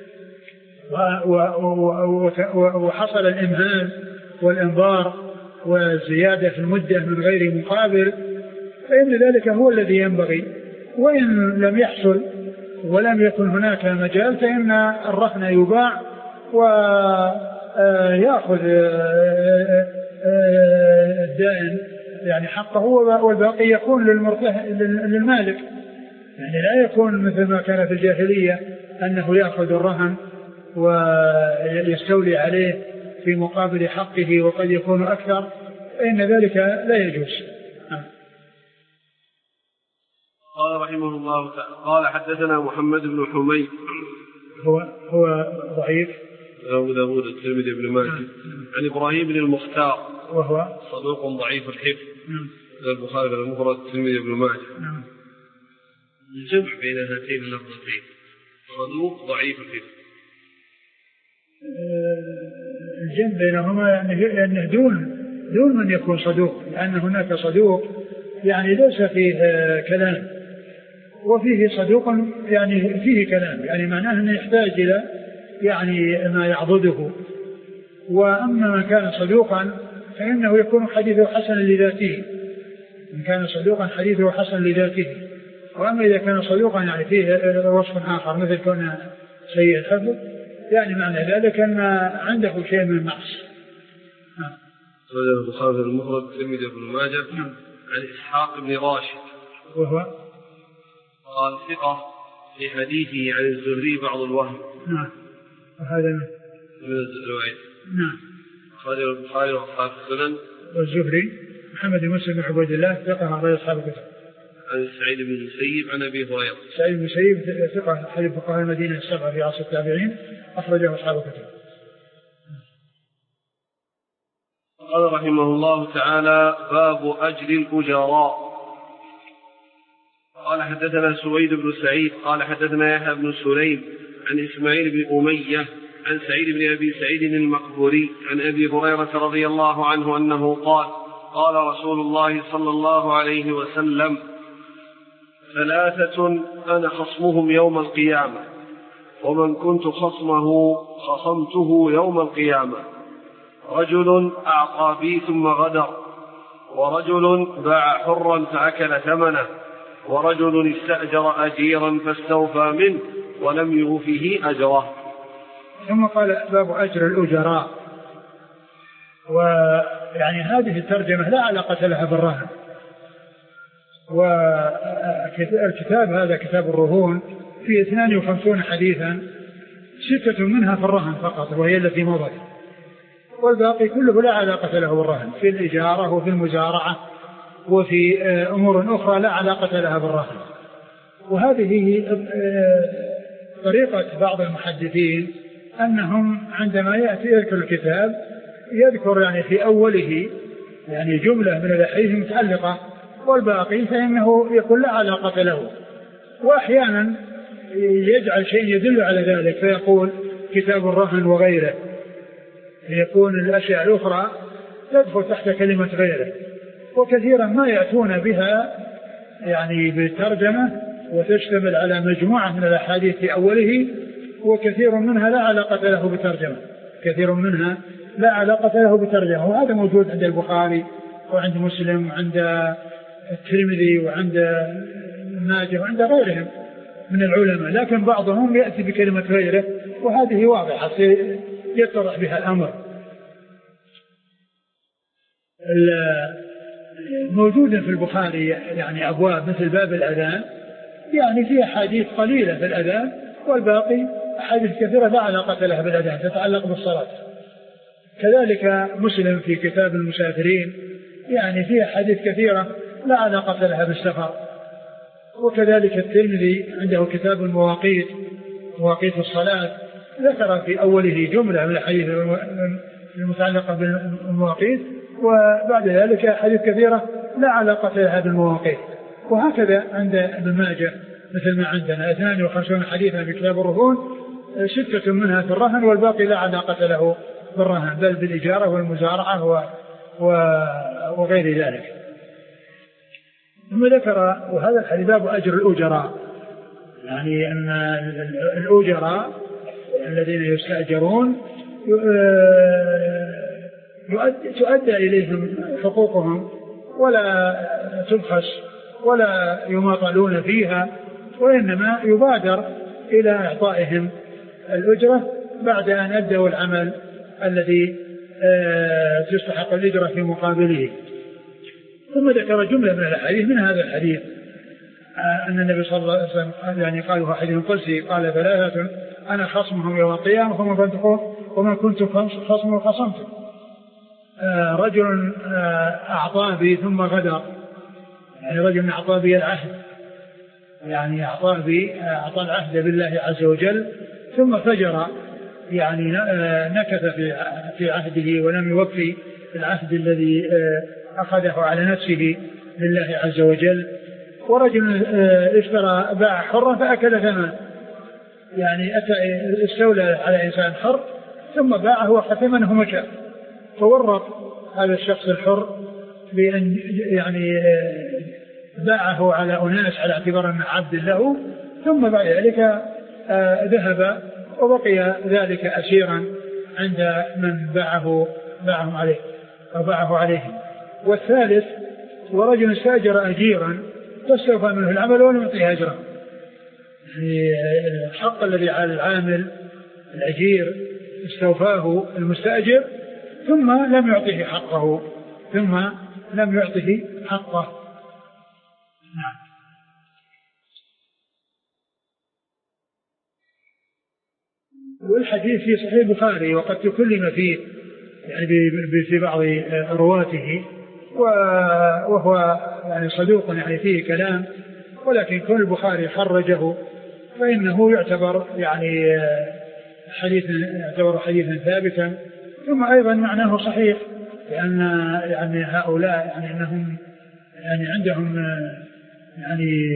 وحصل الإمهال والإنظار والزيادة في المدة من غير مقابل فإن ذلك هو الذي ينبغي. وإن لم يحصل ولم يكن هناك مجال فإن الرهن يباع ويأخذ الدائن يعني حقه والباقي يكون للمالك. يعني لا يكون مثل ما كان في الجاهلية أنه يأخذ الرهن ويستولي عليه في مقابل حقه وقد يكون أكثر، فإن ذلك لا يجوز. قال رحمه الله تعالى قال حدثنا محمد بن حميد هو ضعيف أبو داود الترمذي بن ماجه عن إبراهيم بن المختار وهو صدوق ضعيف الحفظ البخاري المفرد الترمذي بن ماجه. الجمع بين هاتين اللفظتين صدوق ضعيف الحفظ الجمع بينهما أنه دون من يكون صدوق، لأن هناك صدوق يعني ليس فيه كلام وفيه صدوق يعني فيه كلام، يعني معناه أنه يحتاج إلى يعني ما يعضده. وأما من كان صدوقا فإنه يكون حديثه حسن لذاته، إن كان صدوقا حديثه حسن لذاته. وأما إذا كان صدوقا يعني فيه وصف آخر مثل كونه سيء الحفظ يعني معنى ذلك أن عنده شيء من النقص. رجل البخاري المفرد الترمذي بن ماجه عن إسحاق بن راشد وهو قال ثقة في حديثه عن الزهري بعض الوهم. نعم وهذا من الرواية. نعم خرج البخاري وأصحاب السنن. والزهري محمد بن مسلم بن عبيد الله ثقة أخرج أصحاب الكتب. عن سعيد بن المسيب عن أبي هريرة. سعيد بن المسيب ثقة أحد فقهاء المدينة السبعة في عصر التابعين أخرجه أصحاب الكتب. قال رحمه الله تعالى باب أجر الأجراء. قال حدثنا سويد بن سعيد قال حدثنا يحيى بن سليم عن إسماعيل بن أمية عن سعيد بن أبي سعيد المقبوري عن أبي هريرة رضي الله عنه أنه قال قال رسول الله صلى الله عليه وسلم ثلاثة أنا خصمهم يوم القيامة ومن كنت خصمه خصمته يوم القيامة رجل أعطى بي ثم غدر ورجل باع حرا فأكل ثمنه ورجل استأجر أجيرا فاستوفى منه ولم يوفه أجره. ثم قال باب أجر الأجراء. ويعني هذه الترجمة لا علاقة لها بالرهن. والكتاب هذا كتاب الرهون فيه 52 حديثا 6 منها في الرهن فقط وهي التي مضت، والباقي كله لا علاقة له بالرهن في الإجارة وفي المزارعة وفي أمور أخرى لا علاقة لها بالرهن. وهذه طريقة بعض المحدثين أنهم عندما يأتي يذكر الكتاب يذكر يعني في أوله يعني جملة من الأحاديث المتعلقة والباقي فإنه يقول لا علاقة له، وأحيانا يجعل شيء يدل على ذلك فيقول كتاب الرهن وغيره، يكون الأشياء الأخرى تدخل تحت كلمة غيره. وكثيرا ما يأتون بها يعني بالترجمة وتشتمل على مجموعة من الأحاديث في أوله، وكثير منها لا علاقة له بترجمة، كثير منها لا علاقة له بترجمة. وهذا موجود عند البخاري وعند مسلم وعند الترمذي وعند ماجه وعند غيرهم من العلماء، لكن بعضهم يأتي بكلمة غيره وهذه واضحة يتضح بها الأمر. موجودة في البخاري يعني أبواب مثل باب الأذان يعني فيها حديث قليلة في الأذان، والباقي أحاديث كثيرة لا علاقة لها بالأذان تتعلق بالصلاة. كذلك مسلم في كتاب المسافرين يعني فيها حديث كثيرة لا علاقة لها بالسفر. وكذلك الترمذي عنده كتاب المواقيت، مواقيت الصلاة، ذكر في أوله جملة من الحديث المتعلقة بالمواقيت، وبعد ذلك حديث كثيرة لا علاقة لها بالمواقيت. وهكذا عند ابن ماجه مثل ما عندنا 52 حديثا في كتاب الرهون، 6 منها في الرهن والباقي لا علاقة له بالرهن بل بالإجارة والمزارعة وغير ذلك. ثم ذكر وهذا الحديث باب أجر الأجراء، يعني أن الأجراء الذين يستأجرون تؤدى إليهم حقوقهم ولا تبخس ولا يماطلون فيها، وإنما يبادر إلى إعطائهم الأجرة بعد أن أدوا العمل الذي تستحق الأجرة في مقابله. ثم ذكر جملة من الحديث من هذا الحديث أن النبي صلى الله عليه وسلم يعني قال هو حديث قدسي قال 3 أنا خصمهم يوم القيامة ومن كنت خصمه خصمته. رجل أعطى بي ثم غدر، يعني رجل أعطى بي العهد، يعني أعطى العهد بالله عز وجل ثم فجر، يعني نكث في عهده ولم يوفي العهد الذي أخذه على نفسه لله عز وجل. ورجل اشترى باع حرا فأكل ثمن، يعني استولى على إنسان حر ثم باعه وختمنه مشى، فورط هذا الشخص الحر بأن يعني باعه على أناس على اعتبار أنه عبد له، ثم بعد ذلك ذهب وبقي ذلك أسيرا عند من باعهم عليه أو باعه عليهم. والثالث ورجل استأجر أجيرا فاستوفى منه العمل ولم يعطيه أجرا، يعني الحق الذي على العامل الأجير استوفاه المستأجر ثم لم يعطيه حقه. نعم. والحديث في صحيح البخاري وقد تكلم فيه يعني في بعض رواته، وهو يعني صدوق يعني فيه كلام، ولكن كل البخاري خرجه فإنه يعتبر يعني حديثا ثابتا. ثم أيضا معناه صحيح، لأن يعني هؤلاء يعني أنهم يعني عندهم يعني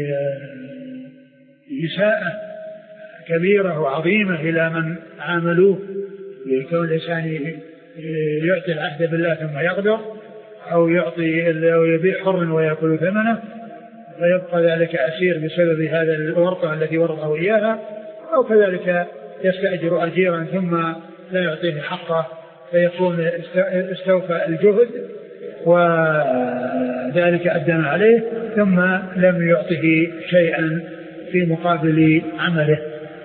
إساءة كبيرة وعظيمة إلى من عاملوه، يكون الإنسان يعطي العهد بالله ثم يغدر، أو يبيع حر ويأكل ثمنه فيبقى ذلك أسير بسبب هذا الورطة التي ورطه إياها، أو كذلك يستأجر أجيرا ثم لا يعطيه حقه فيكون استوفى الجهد وذلك أدم عليه ثم لم يعطه شيئا في مقابل عمله.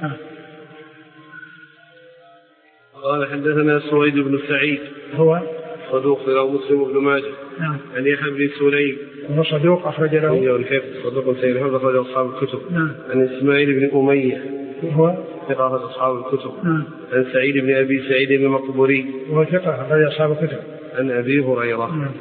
قال حدثنا سويد بن سعيد هو صدوق له مسلم بن ماجه. نعم. عن يحيى بن سليم هو صدوق أخرج له صدوق سيد الحفظ أخرج أصحاب الكتب. نعم. عن إسماعيل بن أمية هو ثقة أصحاب الكتب. نعم. عن سعيد بن أبي سعيد بن مقبوري هو ثقة أخرج أصحاب الكتب. عن أبي هريرة. نعم.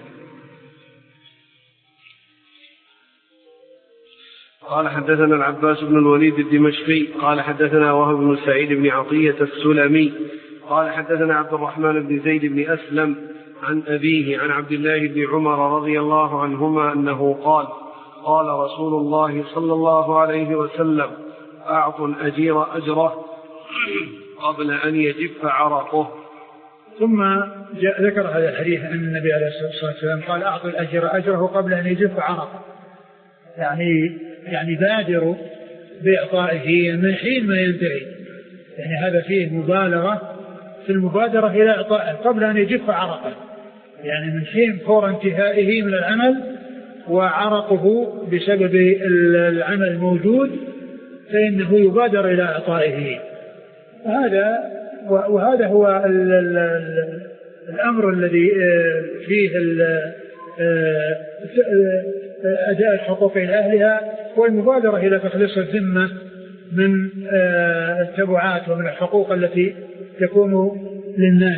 قال حدثنا العباس بن الوليد الدمشقي قال حدثنا وهب بن سعيد بن عطية السلمي قال حدثنا عبد الرحمن بن زيد بن أسلم عن أبيه عن عبد الله بن عمر رضي الله عنهما أنه قال قال رسول الله صلى الله عليه وسلم أعطوا الأجير أجره قبل أن يجف عرقه. ثم ذكر هذا الحديث أن النبي عليه الصلاة والسلام قال أعطوا الأجير أجره قبل أن يجف عرقه، يعني بادروا بإعطائه من حين ما ينتهي، يعني هذا فيه مبالغة في المبادرة إلى إعطائه قبل أن يجف عرقه، يعني من حين فور انتهائه من العمل وعرقه بسبب العمل موجود فإنه يبادر إلى إعطائه. وهذا هو الأمر الذي فيه أداء الحقوق إلى أهلها والمبادرة إلى تخليص الذمة من التبعات ومن الحقوق التي تكون للناس.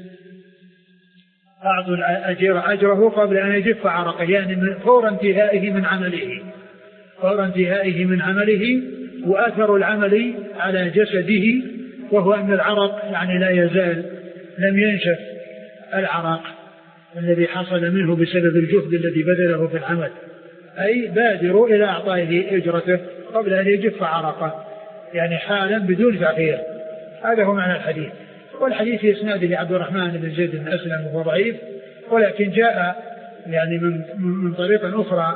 أعطوا الأجير أجره قبل أن يجف عرقه، يعني من فور انتهائه من عمله فور انتهائه من عمله وأثر العمل على جسده، وهو أن العرق يعني لا يزال لم ينشف العرق الذي حصل منه بسبب الجهد الذي بذله في العمل، أي بادروا إلى أعطائه أجرته قبل أن يجف عرقه، يعني حالا بدون تأخير. هذا هو معنى الحديث. والحديث في إسناده عبد الرحمن بن زيد بن أسلم وهو ضعيف، ولكن جاء يعني من طريق أخرى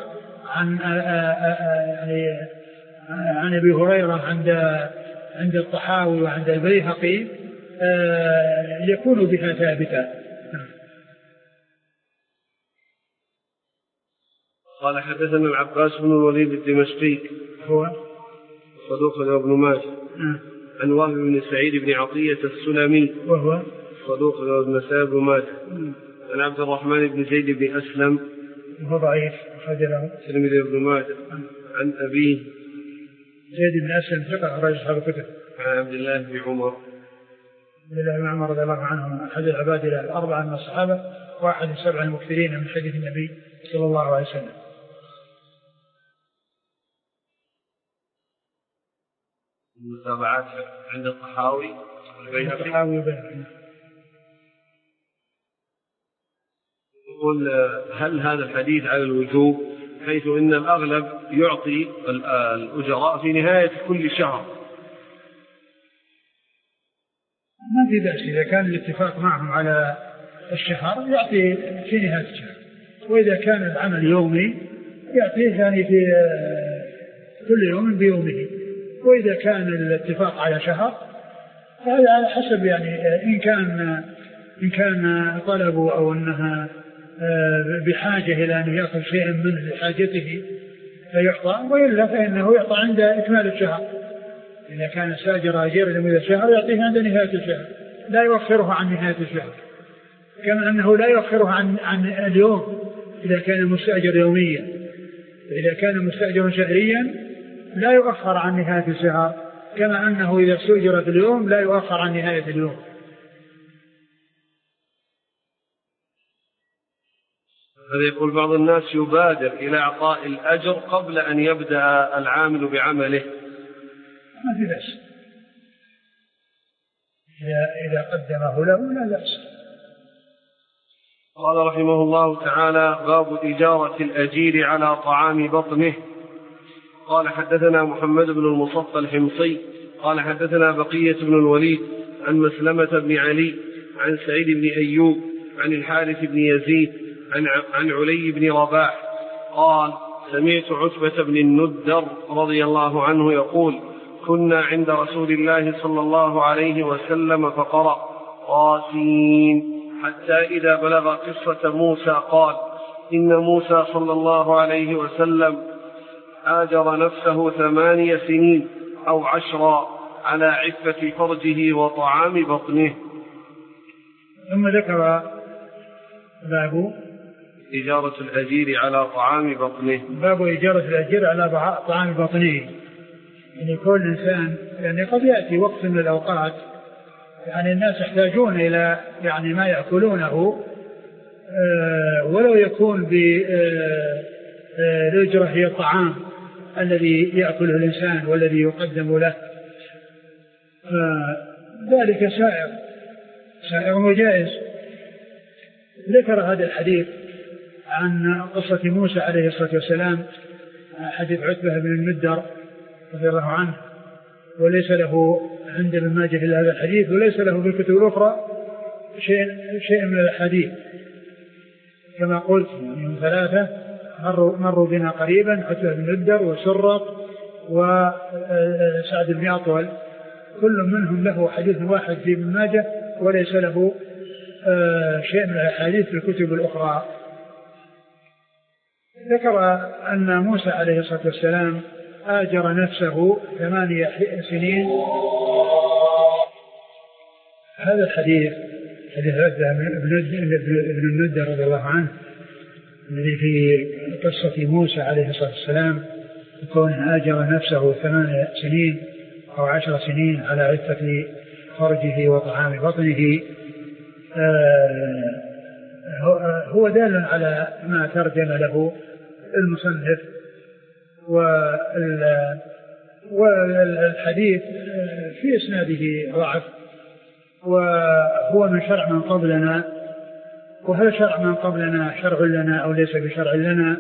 عن أبي هريرة عند الطحاوي وعند البيهقي يكون بها ثابتا. قال حدثنا العباس بن الوليد الدمشقي هو صدوق ابن ماجه عن وهب بن سعيد بن عطية السلمي وهو صدوق ابن بن ماجه عن عبد الرحمن بن زيد بن أسلم وهو ضعيف خجله تلميذ ابن ماجه عن أبيه زيد بن أسلم ثقة أخرج أصحاب الكتب عن عبد الله بن عمر رضي الله عنه أحد العباد الأربعة من الصحابة واحد من 7 المكثرين من حديث النبي صلى الله عليه وسلم. المتابعات عند الطحاوي يقول هل هذا الحديث على الوجوب، حيث إن الأغلب يعطي الأجراء في نهاية كل شهر؟ ما في بأس إذا كان الاتفاق معهم على الشهر يعطي في نهاية الشهر، وإذا كان العمل يومي يعطيه يعني في كل يوم بيومه، وإذا كان الاتفاق على شهر فهذا على حسب يعني إن كان طلبه أو أنها بحاجة إلى أن يأخذ شيئا منه لحاجته فيعطى، وإلا فإنه يعطى عند إكمال الشهر. إذا كان ساجر أجير لمدة شهر يعطيه عند نهاية الشهر، لا يؤخره عن نهاية الشهر، كما أنه لا يؤخره عن اليوم إذا كان مستأجر يوميا. فإذا كان مستأجر شهريا لا يؤخر عن نهاية الشهر، كما أنه إذا استأجر في اليوم لا يؤخر عن نهاية اليوم. هذا يقول بعض الناس يبادر إلى إعطاء الأجر قبل أن يبدأ العامل بعمله. ما في بأس إذا قدمه له لا بأس. قال رحمه الله تعالى: باب إجارة الأجير على طعام بطنه. قال حدثنا محمد بن المصفى الحمصي قال حدثنا بقية بن الوليد عن مسلمة بن علي عن سعيد بن أيوب عن الحارث بن يزيد عن علي بن رباح قال: سمعت عتبة بن الندر رضي الله عنه يقول: كنا عند رسول الله صلى الله عليه وسلم فقرأ طاسين حتى إذا بلغ قصة موسى قال: إن موسى صلى الله عليه وسلم آجر نفسه 8 سنين أو 10 على عفة فرجه وطعام بطنه. ثم ذكر باب إجارة الأجير على طعام بطنه. باب إجارة الأجير على طعام بطنه، يعني كل إنسان يعني قد يأتي وقت من الأوقات يعني الناس يحتاجون إلى يعني ما يأكلونه، ولو يكون بالأجرة هي الطعام الذي يأكله الإنسان والذي يقدم له، ذلك سائر وجائز. ذكر هذا الحديث عن قصة موسى عليه الصلاة والسلام، حديث عتبة بن الندر رضي الله عنه، وليس له عند ابن ماجه إلا هذا الحديث، وليس له في الكتب الأخرى شيء من الحديث. كما قلت من 3 مروا بنا قريبا: عتبة بن الندر وسرق وسعد بن أطول، كل منهم له حديث واحد في ابن ماجه وليس له شيء من الحديث في الكتب الأخرى. ذكر أن موسى عليه الصلاة والسلام آجر نفسه 8 سنين. هذا الحديث حديث ابن الندر رضي الله عنه الذي في قصة موسى عليه الصلاة والسلام يكون آجر نفسه 8 سنين أو 10 سنين على عفة فرجه وطعام بطنه، هو دال على ما ترجم له المصنف والحديث في إسناده ضعف، وهو من شرع من قبلنا. وهل شرع من قبلنا شرع لنا أو ليس بشرع لنا؟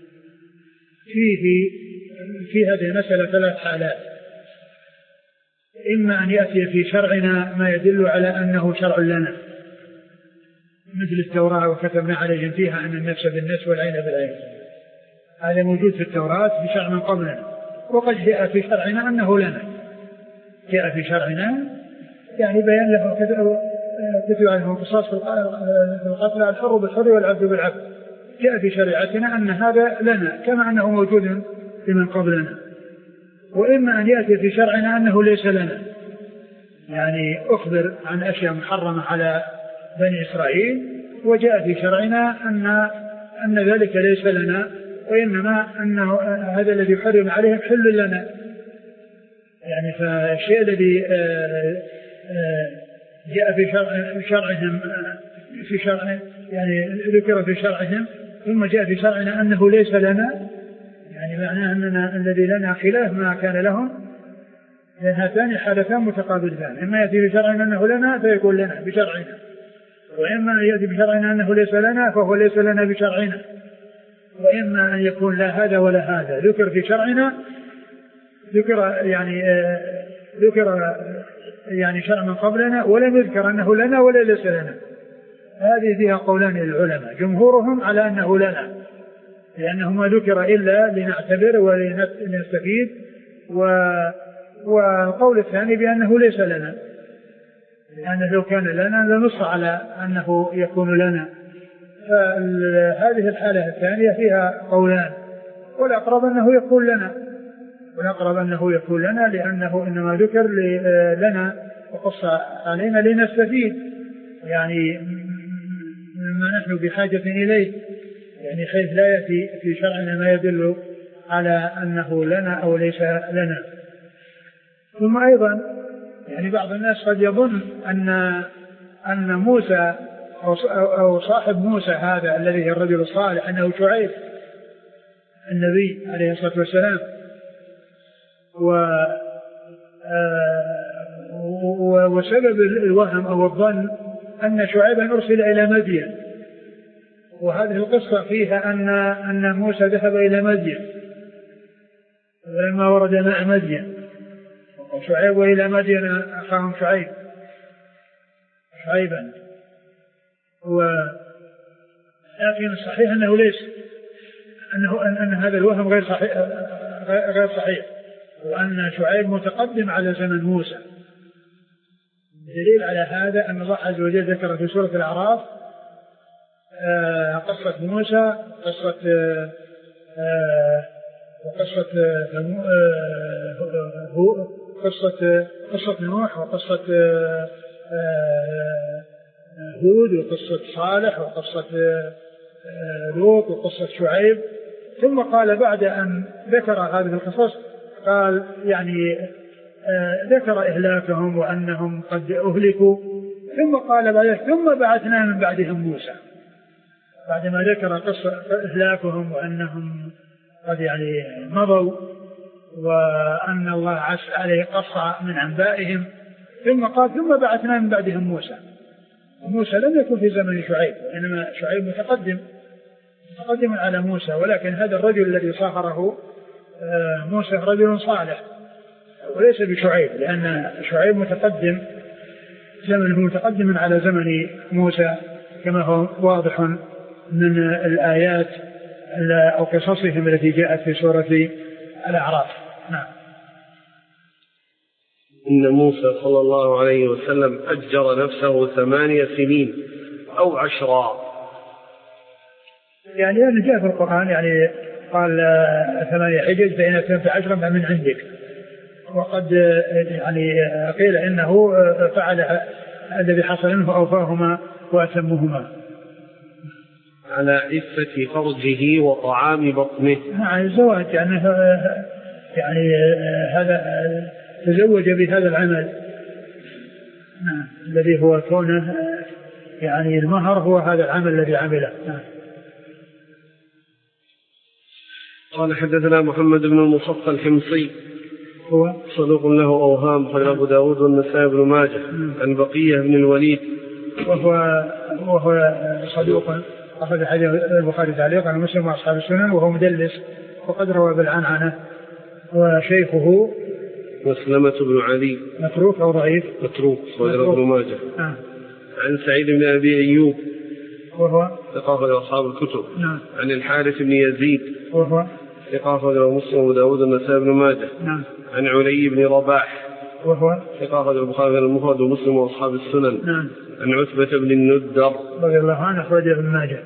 في هذه المسألة 3 حالات: إما أن يأتي في شرعنا ما يدل على أنه شرع لنا، مثل التوراة وكتبنا عليهم فيها أن النفس بالنفس والعين بالعين، هذا موجود في التوراة في شرع من قبلنا. وقد جاء في شرعنا أنه لنا، جاء في شرعنا يعني بيان له كتب عليهم قصاص في القتل، الحر بالحر والعبد بالعبد. جاء في شريعتنا أن هذا لنا كما أنه موجود في من قبلنا. وإما أن يأتي في شرعنا أنه ليس لنا، يعني أخبر عن أشياء محرمة على بني إسرائيل وجاء في شرعنا أن ذلك ليس لنا، وإنما أنه هذا الذي يحرم عليهم حل لنا. يعني فالشيء الذي جاء في شرعهم في شرع يعني ذكر في شرعهم ثم جاء في شرعنا أنه ليس لنا، يعني معناه أننا الذي لنا خلاف ما كان لهم، لأن هاتان حالتان متقابلتان: إما يأتي بشرعنا أنه لنا فيكون لنا بشرعنا، وإما يأتي بشرعنا أنه ليس لنا فهو ليس لنا بشرعنا. وإما أن يكون لا هذا ولا هذا، ذكر في شرعنا ذكر يعني شرع من قبلنا ولم يذكر أنه لنا ولا ليس لنا. هذه فيها قولان للعلماء: جمهورهم على أنه لنا لأنه ما ذكر إلا لنعتبر ولنستفيد، والقول الثاني بأنه ليس لنا، لأنه لو كان لنا لنص على أنه يكون لنا. فهذه الحالة الثانية فيها قولان، والأقرب أنه يكون لنا لأنه إنما ذكر لنا وقص علينا لنستفيد، يعني مما نحن بحاجة إليه، يعني حيث لا يأتي في شرعنا ما يدل على أنه لنا أو ليس لنا. ثم أيضا يعني بعض الناس قد يظن أن موسى أو صاحب موسى هذا الذي هو الرجل الصالح أنه شعيب النبي عليه الصلاة والسلام، وسبب الوهم أو الظن أن شعيبا أرسل إلى مدين، وهذه القصة فيها أن موسى ذهب إلى مدين ولما ورد ماء مدين وشعيب إلى مدين أخاهم شعيبا. لكن الصحيح أنه ليس أن هذا الوهم غير صحيح، وأن شعيب متقدم على زمن موسى. دليل على هذا أن الله عز وجل ذكر في سورة الأعراف قصة موسى قصة نوح وقصة هود وقصة صالح وقصة لوط وقصة شعيب. ثم قال بعد أن ذكر هذه القصص قال يعني ذكر إهلاكهم وأنهم قد أهلكوا، ثم قال بعد ثم بعثنا من بعدهم موسى، بعدما ذكر قصة إهلاكهم وأنهم قد يعني مضوا وأن الله عز عليه قص من أنبائهم، ثم قال ثم بعثنا من بعدهم موسى. موسى لم يكن في زمن شعيب، إنما شعيب متقدم على موسى، ولكن هذا الرجل الذي صاهره موسى رجل صالح وليس بشعيب، لأن شعيب زمنه متقدم على زمن موسى كما هو واضح من الآيات أو قصصهم التي جاءت في سورة الأعراف. نعم. إن موسى صلى الله عليه وسلم أجر نفسه 8 سنين أو 10. يعني جاء في القرآن يعني قال 8 حجج فإن أتممت 10 فمن عندك، وقد يعني قيل إنه فعل الذي حصل منه أوفاهما وأتمهما على عفة فرجه وطعام بطنه. الزواج يعني هذا تزوج بهذا العمل الذي هو كونه يعني المهر هو هذا العمل الذي عمله. قال حدثنا محمد بن المصفى الحمصي هو صدوق له أوهام أخرجه أبو داود والنسائي بن ماجه عن بقية بن الوليد وهو صدوق أخذ حديث البخاري تعليقا عن مسلم وأصحاب السنن وهو مدلس وقد روى بالعنعنة. وشيخه مسلمة بن علي متروك أو ضعيف؟ متروك أخرجه ابن ماجه. عن سعيد بن أبي أيوب وهو ثقافة أصحاب الكتب. نعم. عن الحارث بن يزيد وهو ثقافة مسلم وأبو داود والنسائي بن ماجه. نعم. عن علي بن رباح وهو ثقافة البخاري المفرد ومسلم وأصحاب السنن. نعم. عن عتبة بن الندر رضي الله عنه أخرجه ابن ماجه.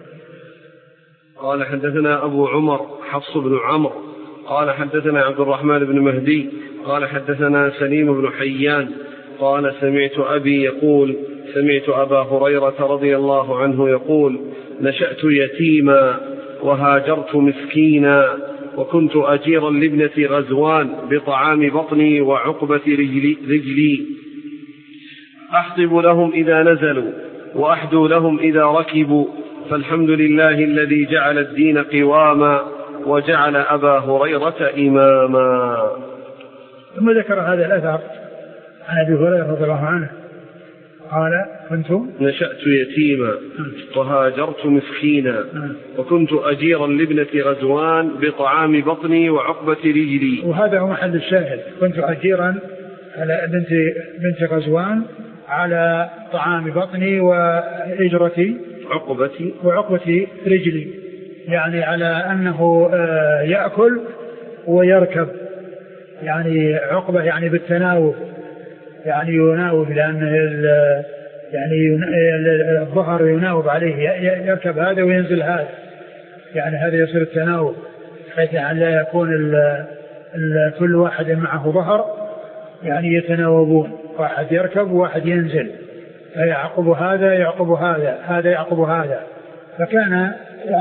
قال حدثنا أبو عمر حفص بن عمرو قال حدثنا عبد الرحمن بن مهدي قال حدثنا سليم بن حيان قال سمعت أبي يقول سمعت أبا هريرة رضي الله عنه يقول نشأت يتيما وهاجرت مسكينا وكنت أجيرا لابنة غزوان بطعام بطني وعقبة رجلي أحطب لهم إذا نزلوا وأحدو لهم إذا ركبوا فالحمد لله الذي جعل الدين قواما وجعل أبا هريرة إماما. ثم ذكر هذا الأثر عن أبي هريرة رضي الله عنه قال كنت نشأت يتيما وهاجرت مسكينا وكنت أجيرا لابنة غزوان بطعام بطني وعقبة رجلي. وهذا هو محل الشاهد. كنت أجيرا على بنت غزوان على طعام بطني وإجرتي وعقبة رجلي، يعني على أنه يأكل ويركب، يعني عقبة يعني بالتناوب، يعني يناوب، لأن يعني الظهر يناوب عليه، يركب هذا وينزل هذا، يعني هذا يصير التناوب حيث يعني لا يكون كل واحد معه ظهر، يعني يتناوبون، واحد يركب وواحد ينزل، فيعقب هذا يعقب هذا، هذا يعقب هذا. فكان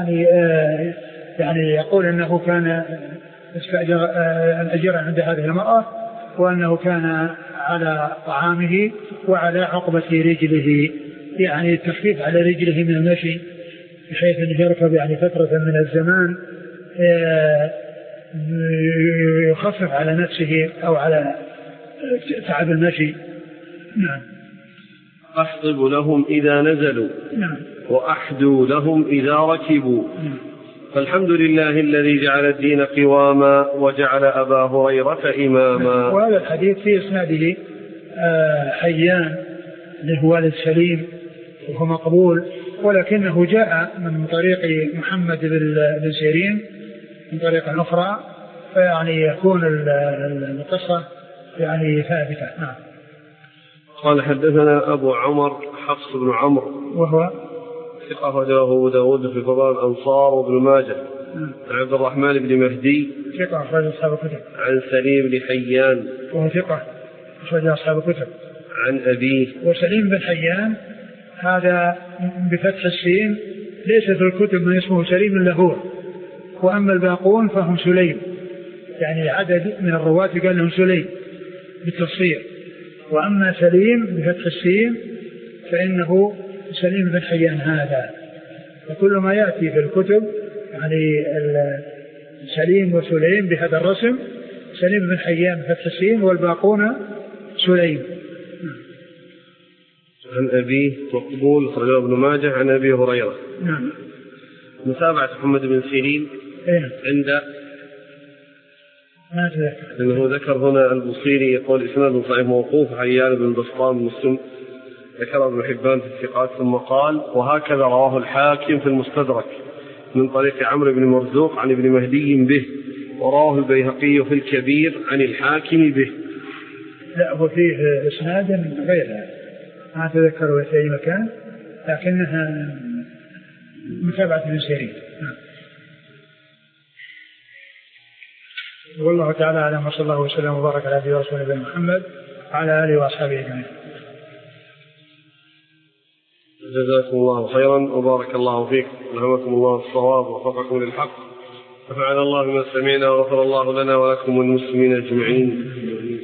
يعني يقول أنه كان استأجر الأجير عند هذه المرأة، وأنه كان على طعامه وعلى عقبة رجله، يعني التخفيف على رجله من المشي بحيث أنه يركب يعني فترة من الزمان يخفف على نفسه أو على تعب المشي. نعم. أحطب لهم إذا نزلوا نعم. وأحدو لهم إذا ركبوا فالحمد لله الذي جعل الدين قواما وجعل أبا هريرة إماما. وهذا الحديث في إسناده حيان له والد سليم وهو مقبول، ولكنه جاء من طريق محمد بن سيرين من طريق أخرى، فيعني يكون القصة يعني ثابتة. نعم. قال حدثنا أبو عمر حفص بن عمرو وهو ثقة له أبو داود في فضائل الأنصار وابن ماجه. عن عبد الرحمن بن مهدي ثقة أخرج أصحاب الكتب. عن سليم بن حيان وهو ثقة أخرج أصحاب الكتب. عن أبيه. وسليم بن حيان هذا بفتح السين ليس في الكتب من اسمه سليم إلا هو، وأما الباقون فهم سليم، يعني عدد من الرواة قال لهم سليم بالتفصيل، وأما سليم بفتح السين فإنه سليم بن حيان هذا. وكل ما يأتي في الكتب يعني سليم وسليم بهذا الرسم، سليم بن حيان بفتح السين والباقون سليم. عن أبيه مقبول خرجه ابن ماجه عن أبي هريرة. نعم. متابعة محمد بن سيرين عند ما أتذكر أنه ذكر هنا البصيري يقول إسناد صحيح موقوف حيان بن بسطام مسلم، ذكر ابن حبان في الثقات ثم قال وهكذا رواه الحاكم في المستدرك من طريق عمرو بن مرزوق عن ابن مهدي به، ورواه البيهقي في الكبير عن الحاكم به. لا هو فيه إسناد غيرها ما أتذكره في أي مكان، لكنها متابعة ابن سيرين. والله تعالى أعلم، وصلى الله وسلم وبارك على عبده ورسوله محمد وعلى آله وأصحابه أجمعين. جزاكم الله خيرا وبارك الله فيكم، ألهمكم الله الصواب ووفقكم للحق، نفعنا الله بما سمعنا وغفر الله لنا ولكم والمسلمين أجمعين.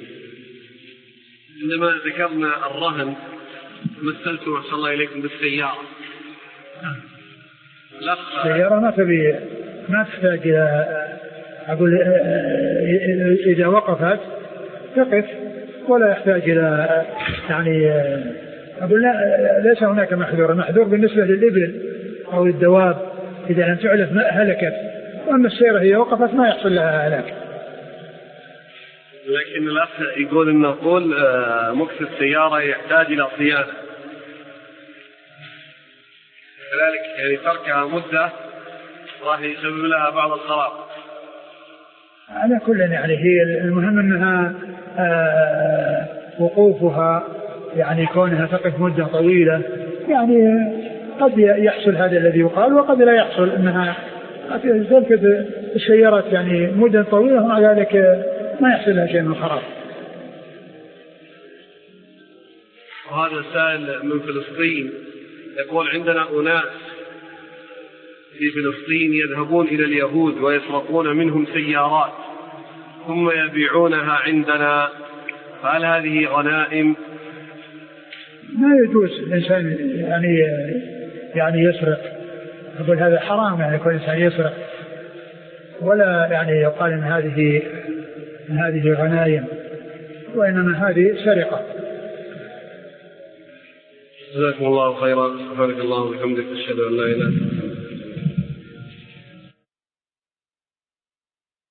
عندما ذكرنا الرهن مثلتم أحسن الله إليكم بالسيارة. السيارة ما تحتاج إلى أقول إذا وقفت تقف ولا يحتاج إلى يعني أقول لا ليس هناك محذور. المحذور بالنسبة للإبل أو الدواب إذا لم تعلف هلكت، وأما السيارة هي وقفت ما يحصل لها هلاك. لكن الأخ يقول إن طول مكس السيارة يحتاج إلى صيانة، كذلك يعني تركها مدة راح يسبب لها بعض الخراب. على كل يعني هي المهم أنها وقوفها يعني كونها تقف مدة طويلة يعني قد يحصل هذا الذي يقال وقد لا يحصل، أنها تركض السيارات يعني مدة طويلة ومع ذلك ما يحصل لها شيء من الخراب. وهذا سائل من فلسطين يقول عندنا أناس في فلسطين يذهبون إلى اليهود ويسرقون منهم سيارات ثم يبيعونها عندنا، فهل هذه غنائم؟ ما يجوز الإنسان يعني يسرق، أقول هذا حرام يعني كل إنسان يسرق، ولا يعني يقال إن هذه غنائم، وإنما هذه سرقة. جزاكم الله خيرا. سبحانك اللهم وبحمدك أشهد أن لا إله إلا أنت.